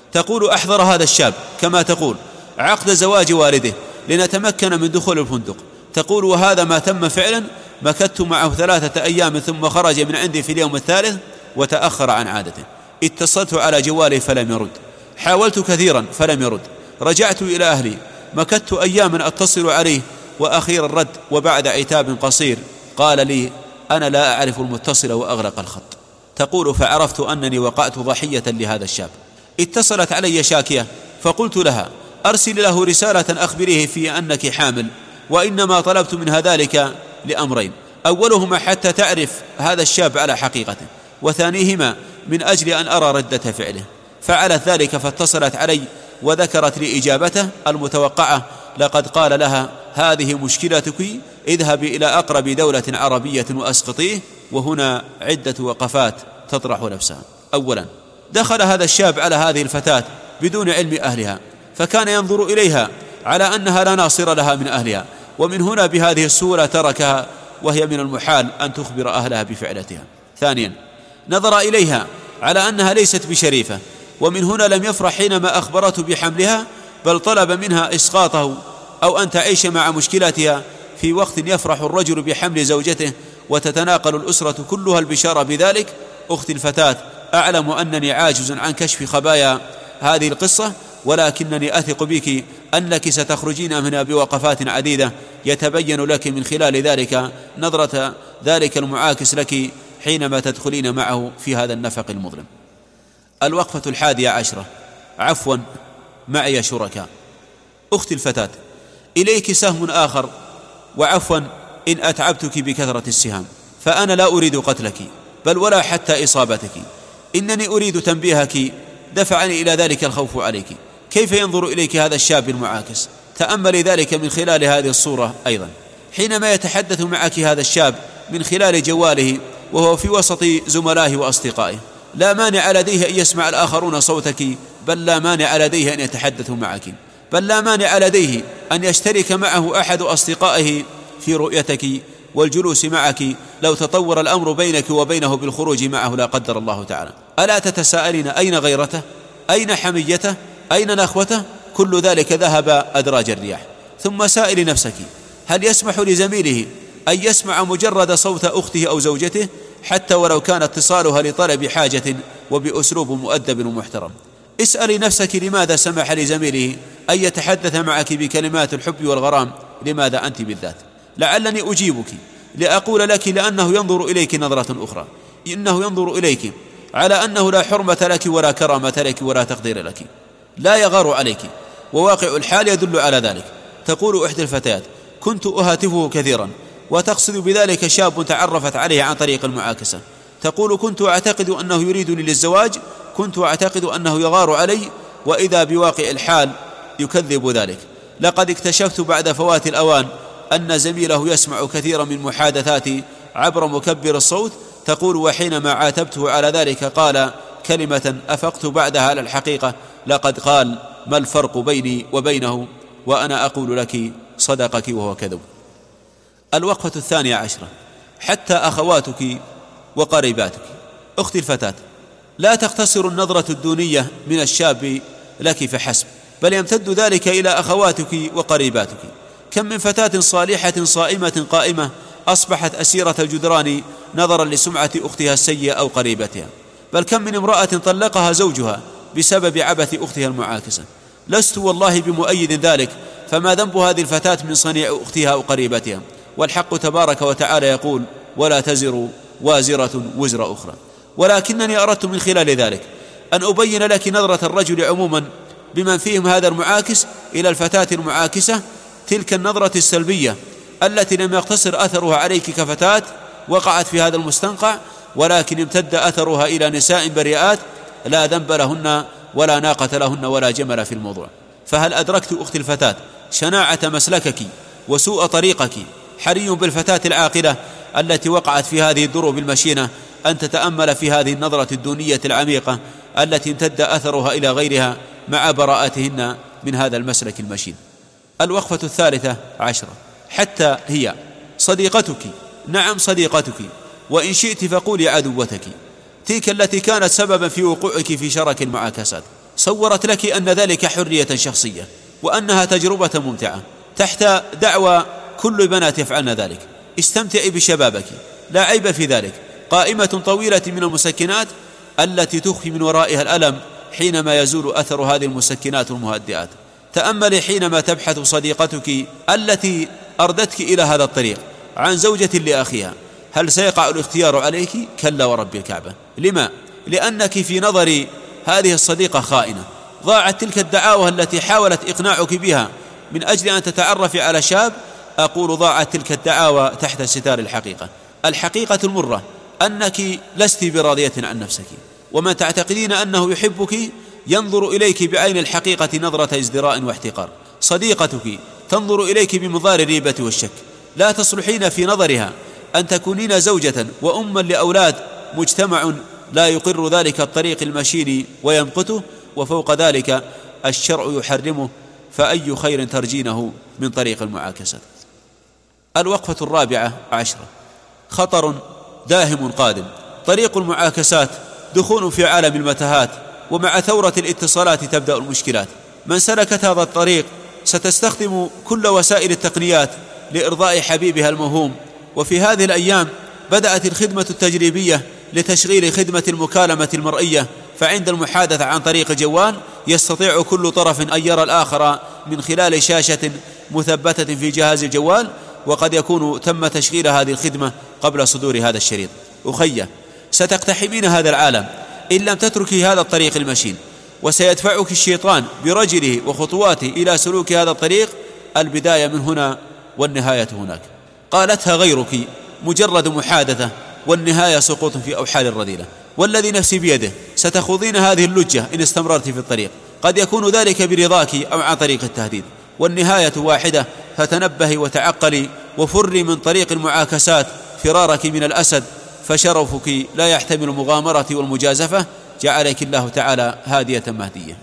تقول: أحضر هذا الشاب كما تقول عقد زواج والده لنتمكن من دخول الفندق. تقول: وهذا ما تم فعلا. مكثت معه 3 أيام ثم خرج من عندي في اليوم الثالث وتأخر عن عادته. اتصلت على جواله فلم يرد، حاولت كثيرا فلم يرد، رجعت إلى أهلي، مكثت أياما أتصل عليه وأخيرا رد، وبعد عتاب قصير قال لي: أنا لا أعرف المتصل، وأغلق الخط. تقول: فعرفت أنني وقعت ضحية لهذا الشاب. اتصلت علي شاكية فقلت لها: أرسل له رسالة أخبريه في أنك حامل، وإنما طلبت منها ذلك لأمرين: أولهما حتى تعرف هذا الشاب على حقيقته، وثانيهما من أجل أن أرى ردة فعله. فعلت ذلك فاتصلت علي وذكرت لي إجابته المتوقعة. لقد قال لها: هذه مشكلتك، اذهبي إلى أقرب دولة عربية وأسقطيه. وهنا عدة وقفات تطرح نفسها. أولا، دخل هذا الشاب على هذه الفتاة بدون علم أهلها، فكان ينظر إليها على أنها لا ناصر لها من أهلها، ومن هنا بهذه السهولة تركها، وهي من المحال أن تخبر أهلها بفعلتها. ثانيا، نظر إليها على أنها ليست بشريفة، ومن هنا لم يفرح حينما أخبرته بحملها، بل طلب منها إسقاطه أو أن تعيش مع مشكلاتها في وقت يفرح الرجل بحمل زوجته وتتناقل الأسرة كلها البشارة بذلك. أختي الفتاة، أعلم أنني عاجز عن كشف خبايا هذه القصة، ولكنني أثق بك أنك ستخرجين منها بوقفات عديدة يتبين لك من خلال ذلك نظرة ذلك المعاكس لك حينما تدخلين معه في هذا النفق المظلم. الوقفة 11: عفوا، معي شركاء. أختي الفتاة، إليك سهم آخر، وعفوا إن أتعبتك بكثرة السهام، فأنا لا أريد قتلك بل ولا حتى إصابتك، إنني أريد تنبيهك، دفعني إلى ذلك الخوف عليك. كيف ينظر إليك هذا الشاب المعاكس؟ تأملي ذلك من خلال هذه الصورة أيضا، حينما يتحدث معك هذا الشاب من خلال جواله وهو في وسط زملائه وأصدقائه. لا مانع لديه أن يسمع الآخرون صوتك، بل لا مانع لديه أن يتحدثوا معك، بل لا مانع لديه أن يشترك معه أحد أصدقائه في رؤيتك والجلوس معك لو تطور الأمر بينك وبينه بالخروج معه لا قدر الله تعالى. ألا تتساءلين أين غيرته؟ أين حميته؟ أين نخوته؟ كل ذلك ذهب أدراج الرياح. ثم سائل نفسك: هل يسمح لزميله أن يسمع مجرد صوت أخته أو زوجته، حتى ولو كان اتصالها لطلب حاجة وبأسلوب مؤدب ومحترم؟ اسألي نفسك: لماذا سمح لزميله أن يتحدث معك بكلمات الحب والغرام؟ لماذا أنت بالذات؟ لعلني أجيبك لأقول لك: لأنه ينظر إليك نظرة أخرى، إنه ينظر إليك على أنه لا حرمة لك ولا كرامة لك ولا تقدير لك، لا يغار عليك، وواقع الحال يدل على ذلك. تقول إحدى الفتيات: كنت أهاتفه كثيرا، وتقصد بذلك شاب تعرفت عليه عن طريق المعاكسة. تقول: كنت أعتقد أنه يريدني للزواج، كنت أعتقد أنه يغار علي، وإذا بواقع الحال يكذب ذلك. لقد اكتشفت بعد فوات الأوان أن زميله يسمع كثيرا من محادثاتي عبر مكبر الصوت. تقول: وحينما عاتبته على ذلك قال كلمة أفقت بعدها على الحقيقة، لقد قال: ما الفرق بيني وبينه؟ وأنا أقول لك: صدقك وهو كذب. الوقفة 12: حتى أخواتك وقريباتك. أختي الفتاة، لا تقتصر النظرة الدونية من الشاب لك فحسب، بل يمتد ذلك إلى أخواتك وقريباتك. كم من فتاة صالحة صائمة قائمة أصبحت أسيرة الجدران نظرا لسمعة أختها السيئة أو قريبتها، بل كم من امرأة طلقها زوجها بسبب عبث أختها المعاكسة. لست والله بمؤيد ذلك، فما ذنب هذه الفتاة من صنيع أختها أو قريبتها؟ والحق تبارك وتعالى يقول: ولا تزر وازرة وزر أخرى. ولكنني أردت من خلال ذلك أن أبين لك نظرة الرجل عموما بمن فيهم هذا المعاكس إلى الفتاة المعاكسة، تلك النظرة السلبية التي لم يقتصر أثرها عليك كفتاة وقعت في هذا المستنقع، ولكن امتد أثرها إلى نساء بريئات لا ذنب لهن ولا ناقة لهن ولا جمل في الموضوع. فهل أدركت أختي الفتاة شناعة مسلكك وسوء طريقك؟ حري بالفتاة العاقلة التي وقعت في هذه الدروب المشينة أن تتأمل في هذه النظرة الدونية العميقة التي امتد أثرها إلى غيرها مع براءتهن من هذا المسلك المشين. الوقفة 13: حتى هي صديقتك، نعم صديقتك، وإن شئت فقولي عدوتك، تلك التي كانت سببا في وقوعك في شرك المعاكسات. صورت لك أن ذلك حرية شخصية وأنها تجربة ممتعة تحت دعوى كل البنات يفعلن ذلك. استمتعي بشبابك، لا عيب في ذلك. قائمة طويلة من المسكنات التي تخفي من ورائها الألم حينما يزول أثر هذه المسكنات والمهدئات. تأملي حينما تبحث صديقتك التي أردتك إلى هذا الطريق عن زوجة لأخيها، هل سيقع الاختيار عليك؟ كلا ورب الكعبة. لما؟ لأنك في نظر هذه الصديقة خائنة. ضاعت تلك الدعاوى التي حاولت إقناعك بها من أجل أن تتعرفي على شاب. أقول ضاعت تلك الدعاوى تحت ستار الحقيقة. الحقيقة المرة أنك لست براضية عن نفسك، ومن تعتقدين أنه يحبك ينظر إليك بعين الحقيقة نظرة ازدراء واحتقار. صديقتك تنظر إليك بمنظار الريبة والشك. لا تصلحين في نظرها أن تكونين زوجة وأما لأولاد. مجتمع لا يقر ذلك الطريق المشين ويمقته، وفوق ذلك الشرع يحرمه، فأي خير ترجينه من طريق المعاكسة. الوقفة 14، خطر داهم قادم. طريق المعاكسات دخول في عالم المتاهات، ومع ثورة الاتصالات تبدأ المشكلات. من سلكت هذا الطريق ستستخدم كل وسائل التقنيات لإرضاء حبيبها الموهوم. وفي هذه الأيام بدأت الخدمة التجريبية لتشغيل خدمة المكالمة المرئية، فعند المحادثة عن طريق الجوال يستطيع كل طرف أن يرى الآخر من خلال شاشة مثبتة في جهاز الجوال، وقد يكون تم تشغيل هذه الخدمة قبل صدور هذا الشريط. أخية، ستقتحمين هذا العالم إن لم تتركي هذا الطريق المشين، وسيدفعك الشيطان برجله وخطواته إلى سلوك هذا الطريق. البداية من هنا والنهاية هناك. قالتها غيرك مجرد محادثة، والنهاية سقوط في أوحال الرذيلة. والذي نفسي بيده ستخوضين هذه اللجة إن استمررت في الطريق. قد يكون ذلك برضاك أو عن طريق التهديد، والنهاية واحدة. فتنبهي وتعقلي وفري من طريق المعاكسات فرارك من الأسد، فشرفك لا يحتمل المغامرة والمجازفة. جعلك الله تعالى هادية مهدية.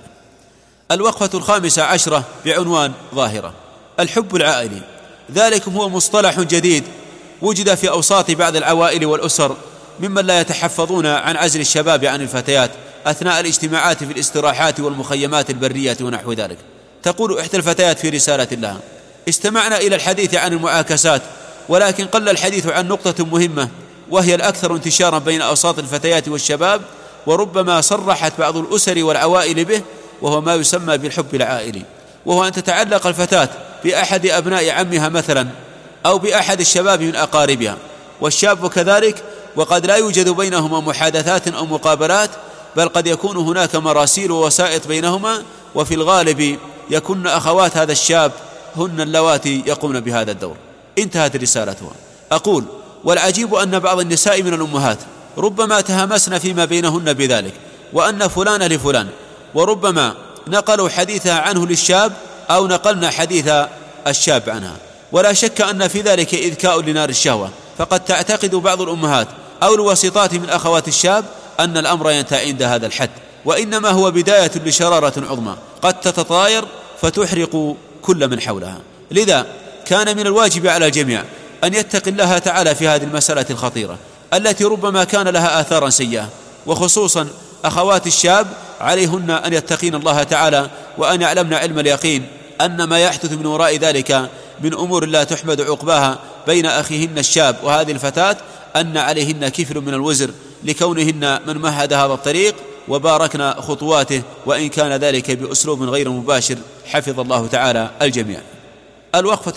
الوقفة 15 بعنوان ظاهرة الحب العائلي. ذلك هو مصطلح جديد وجد في أوساط بعض العوائل والأسر ممن لا يتحفظون عن عزل الشباب عن الفتيات أثناء الاجتماعات في الاستراحات والمخيمات البرية ونحو ذلك. تقول إحدى الفتيات في رسالة لها: استمعنا إلى الحديث عن المعاكسات، ولكن قل الحديث عن نقطة مهمة وهي الأكثر انتشارا بين أوساط الفتيات والشباب، وربما صرحت بعض الأسر والعوائل به، وهو ما يسمى بالحب العائلي، وهو أن تتعلق الفتاة بأحد أبناء عمها مثلا، أو بأحد الشباب من أقاربها، والشاب كذلك، وقد لا يوجد بينهما محادثات أو مقابلات، بل قد يكون هناك مراسيل ووسائط بينهما، وفي الغالب يكن أخوات هذا الشاب هن اللواتي يقومن بهذا الدور. انتهت رسالتها. أقول: والعجيب أن بعض النساء من الأمهات ربما تهمسن فيما بينهن بذلك، وأن فلان لفلان، وربما نقلوا حديثها عنه للشاب أو نقلنا حديث الشاب عنها. ولا شك أن في ذلك إذكاء لنار الشهوة، فقد تعتقد بعض الأمهات أو الوسيطات من أخوات الشاب أن الأمر ينتهي عند هذا الحد، وإنما هو بداية لشرارة عظمى قد تتطاير فتحرق كل من حولها. لذا كان من الواجب على الجميع أن يتقي الله تعالى في هذه المسألة الخطيرة التي ربما كان لها آثارا سيئة، وخصوصا أخوات الشاب عليهن أن يتقين الله تعالى، وأن يعلمن علم اليقين أن ما يحدث من وراء ذلك من أمور لا تحمد عقباها بين أخيهن الشاب وهذه الفتاة، أن عليهن كفل من الوزر لكونهن من مهد هذا الطريق وباركنا خطواته، وإن كان ذلك بأسلوب غير مباشر. حفظ الله تعالى الجميع. الوقفة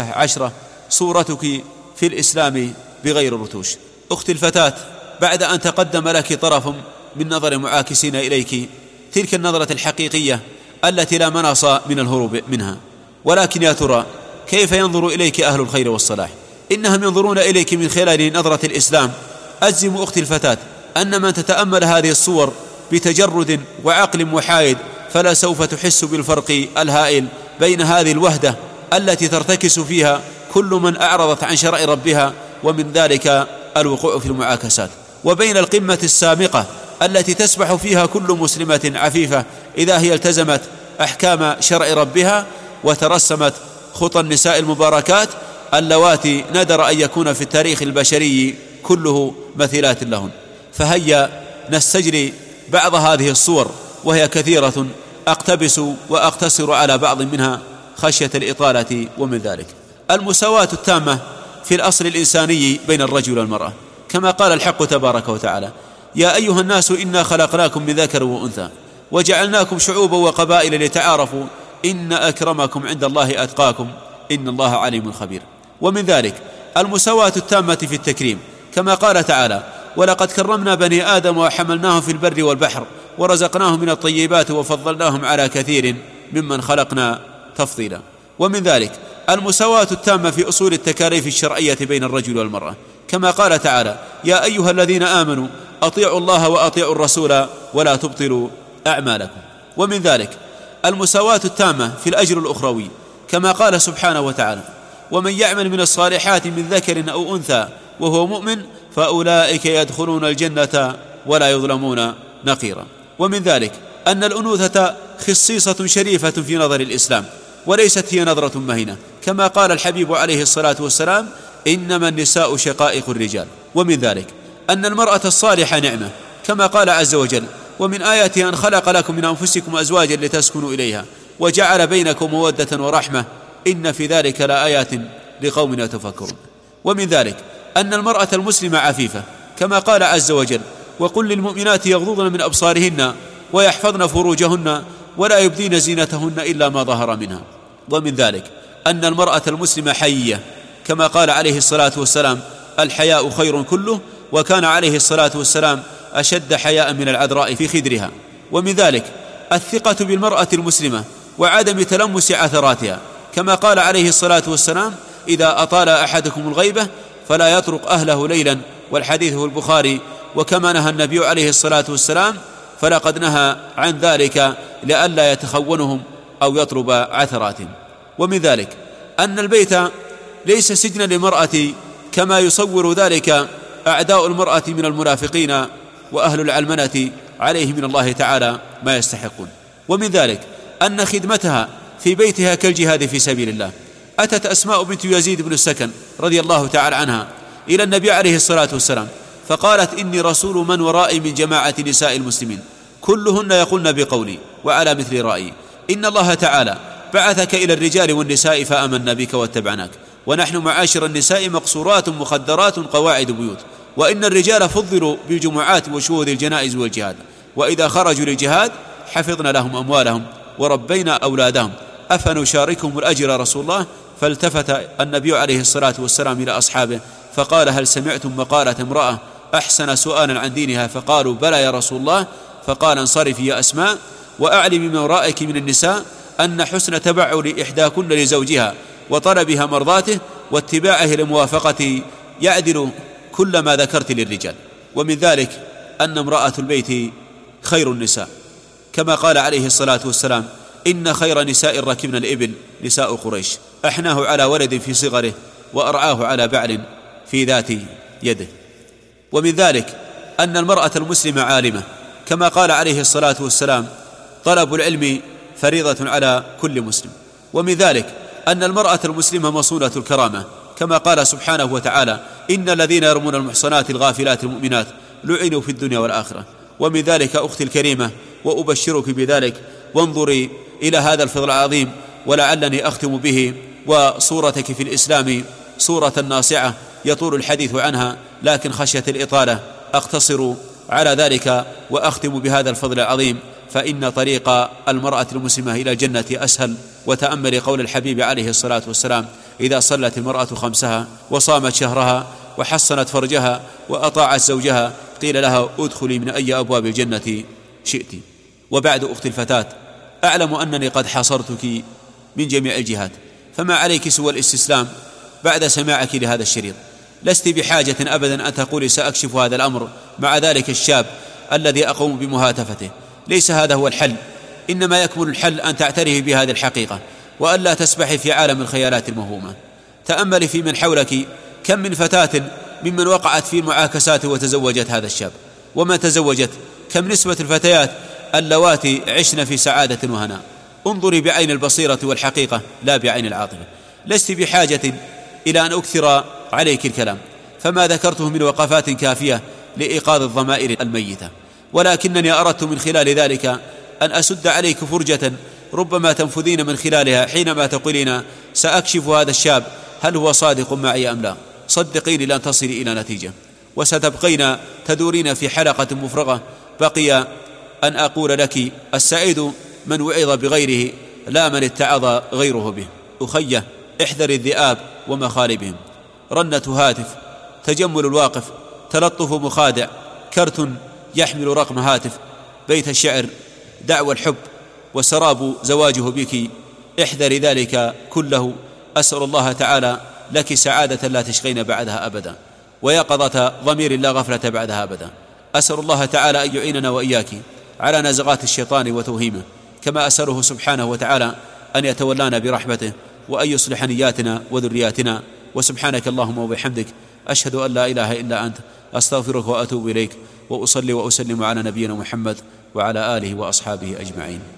16 صورتك في الإسلام بغير رتوش. أختي الفتاة، بعد أن تقدم لك طرف من نظر المعاكسين إليك تلك النظرة الحقيقية التي لا مناص من الهروب منها، ولكن يا ترى كيف ينظر إليك أهل الخير والصلاح؟ إنهم ينظرون إليك من خلال نظرة الإسلام. أجزم أختي الفتاة أن من تتأمل هذه الصور بتجرد وعقل محايد فلا سوف تحس بالفرق الهائل بين هذه الوهدة التي ترتكس فيها كل من أعرضت عن شرع ربها، ومن ذلك الوقوع في المعاكسات، وبين القمة السامقة التي تسبح فيها كل مسلمة عفيفة إذا هي التزمت أحكام شرع ربها وترسمت خطى النساء المباركات اللواتي ندر أن يكون في التاريخ البشري كله مثيلات لهن. فهيا نستجري بعض هذه الصور وهي كثيرة أقتبس وأقتصر على بعض منها خشية الإطالة. ومن ذلك المساواة التامة في الأصل الإنساني بين الرجل والمرأة، كما قال الحق تبارك وتعالى: يا أيها الناس إنا خلقناكم من ذكر وأنثى وجعلناكم شعوبا وقبائل لتعارفوا إن أكرمكم عند الله أتقاكم إن الله عليم خبير. ومن ذلك المساواة التامة في التكريم، كما قال تعالى: ولقد كرمنا بني آدم وحملناهم في البر والبحر ورزقناهم من الطيبات وفضلناهم على كثير ممن خلقنا تفضيلا. ومن ذلك المساواة التامة في أصول التكاليف الشرعية بين الرجل والمرأة، كما قال تعالى: يا أيها الذين آمنوا أطيعوا الله وأطيعوا الرسول ولا تبطلوا أعمالكم. ومن ذلك المساواة التامة في الأجر الأخروي، كما قال سبحانه وتعالى: ومن يعمل من الصالحات من ذكر أو أنثى وهو مؤمن فأولئك يدخلون الجنة ولا يظلمون نقيرا. ومن ذلك أن الأنوثة خصيصة شريفة في نظر الإسلام، وليست هي نظرة مهنة، كما قال الحبيب عليه الصلاة والسلام: إنما النساء شقائق الرجال. ومن ذلك أن المرأة الصالحة نعمة، كما قال عز وجل: ومن آياته أن خلق لكم من أنفسكم أزواجا لتسكنوا إليها وجعل بينكم مودة ورحمة إن في ذلك لآيات لقوم يتفكرون. ومن ذلك أن المرأة المسلمة عفيفة، كما قال عز وجل: وقل للمؤمنات يغضضن من أبصارهن ويحفظن فروجهن ولا يبدين زينتهن إلا ما ظهر منها. ومن ذلك أن المرأة المسلمة حيية، كما قال عليه الصلاة والسلام: الحياء خير كله، وكان عليه الصلاة والسلام أشد حياء من العذراء في خدرها. ومن ذلك الثقة بالمرأة المسلمة وعدم تلمس عثراتها، كما قال عليه الصلاة والسلام: إذا أطال أحدكم الغيبة فلا يطرق أهله ليلا، والحديث في البخاري. وكما نهى النبي عليه الصلاة والسلام فلقد نهى عن ذلك لئلا يتخونهم أو يطلب عثراتهم. ومن ذلك أن البيت ليس سجنا للمرأة كما يصور ذلك أعداء المرأة من المنافقين وأهل العلمنة عليه من الله تعالى ما يستحقون. ومن ذلك أن خدمتها في بيتها كالجهاد في سبيل الله. أتت أسماء بنت يزيد بن السكن رضي الله تعالى عنها إلى النبي عليه الصلاة والسلام فقالت: إني رسول من ورائي من جماعة نساء المسلمين كلهن يقولن بقولي وعلى مثل رأيي، إن الله تعالى بعثك إلى الرجال والنساء فآمنا بك واتبعناك، ونحن معاشر النساء مقصورات مخدرات قواعد بيوت، وإن الرجال فضلوا بالجمعات وشهود الجنائز والجهاد، وإذا خرجوا للجهاد حفظنا لهم أموالهم وربينا أولادهم، أفنشاركهم الأجر يا رسول الله؟ فالتفت النبي عليه الصلاة والسلام إلى أصحابه فقال: هل سمعتم مقالة امرأة أحسن سؤالا عن دينها؟ فقالوا: بلى يا رسول الله. فقال: انصرفي يا أسماء وأعلمي من ورائك من النساء أن حسن تبعل إحداكن لزوجها وطلبها مرضاته واتباعه لموافقته يعدل كل ما ذكرت للرجال. ومن ذلك أن امرأة البيت خير النساء، كما قال عليه الصلاة والسلام: إن خير نساء ركبن الإبل نساء قريش، أحناه على ولد في صغره وأرعاه على بعل في ذات يده. ومن ذلك أن المرأة المسلمة عالمة، كما قال عليه الصلاة والسلام: طلب العلم فريضة على كل مسلم. ومن ذلك أن المرأة المسلمة مصونة الكرامة، كما قال سبحانه وتعالى: إن الذين يرمون المحصنات الغافلات المؤمنات لعنوا في الدنيا والآخرة. ومن ذلك أختي الكريمة وأبشرك بذلك، وانظري إلى هذا الفضل العظيم، ولعلني أختم به. وصورتك في الإسلام صورة ناصعة يطول الحديث عنها، لكن خشية الإطالة أقتصر على ذلك وأختم بهذا الفضل العظيم. فإن طريق المرأة المسلمة إلى الجنة أسهل. وتأمل قول الحبيب عليه الصلاة والسلام: إذا صلت المرأة خمسها وصامت شهرها وحصنت فرجها وأطاعت زوجها قيل لها: ادخلي من أي أبواب الجنة شئت. وبعد أختي الفتاة، أعلم أنني قد حاصرتك من جميع الجهات، فما عليك سوى الاستسلام بعد سماعك لهذا الشريط. لست بحاجة أبدا أن تقولي سأكشف هذا الأمر مع ذلك الشاب الذي أقوم بمهاتفته. ليس هذا هو الحل، إنما يكمن الحل أن تعترفي بهذه الحقيقة وألا تسبحي في عالم الخيالات الموهومة. تأملي في من حولك، كم من فتاة ممن وقعت في المعاكسات وتزوجت هذا الشاب، ومن تزوجت كم نسبة الفتيات اللواتي عشن في سعادة وهناء. انظري بعين البصيرة والحقيقة لا بعين العاطفة. لست بحاجة إلى أن أكثر عليك الكلام، فما ذكرته من وقفات كافية لإيقاظ الضمائر الميتة، ولكنني أردت من خلال ذلك أن أسد عليك فرجة ربما تنفذين من خلالها حينما تقولين سأكشف هذا الشاب هل هو صادق معي أم لا. صدقيني لن تصلي إلى نتيجة، وستبقين تدورين في حلقة مفرغة. بقي أن أقول لك السعيد من وعظ بغيره لا من اتعظ غيره به. أخيه، احذر الذئاب ومخالبهم. رنة هاتف، تجمل الواقف، تلطف مخادع، كرت يحمل رقم هاتف، بيت الشعر، دعوى الحب، وسراب زواجه بك. احذري ذلك كله. أسأل الله تعالى لك سعادة لا تشقين بعدها أبدا، ويقظة ضمير لا غفلة بعدها أبدا. أسأل الله تعالى أن يعيننا وإياك على نزغات الشيطان وتوهيمه، كما أسأله سبحانه وتعالى أن يتولانا برحمته وأن يصلح نياتنا وذرياتنا. وسبحانك اللهم وبحمدك، أشهد أن لا إله إلا أنت، أستغفرك وأتوب إليك، وأصلي وأسلم على نبينا محمد وعلى آله وأصحابه أجمعين.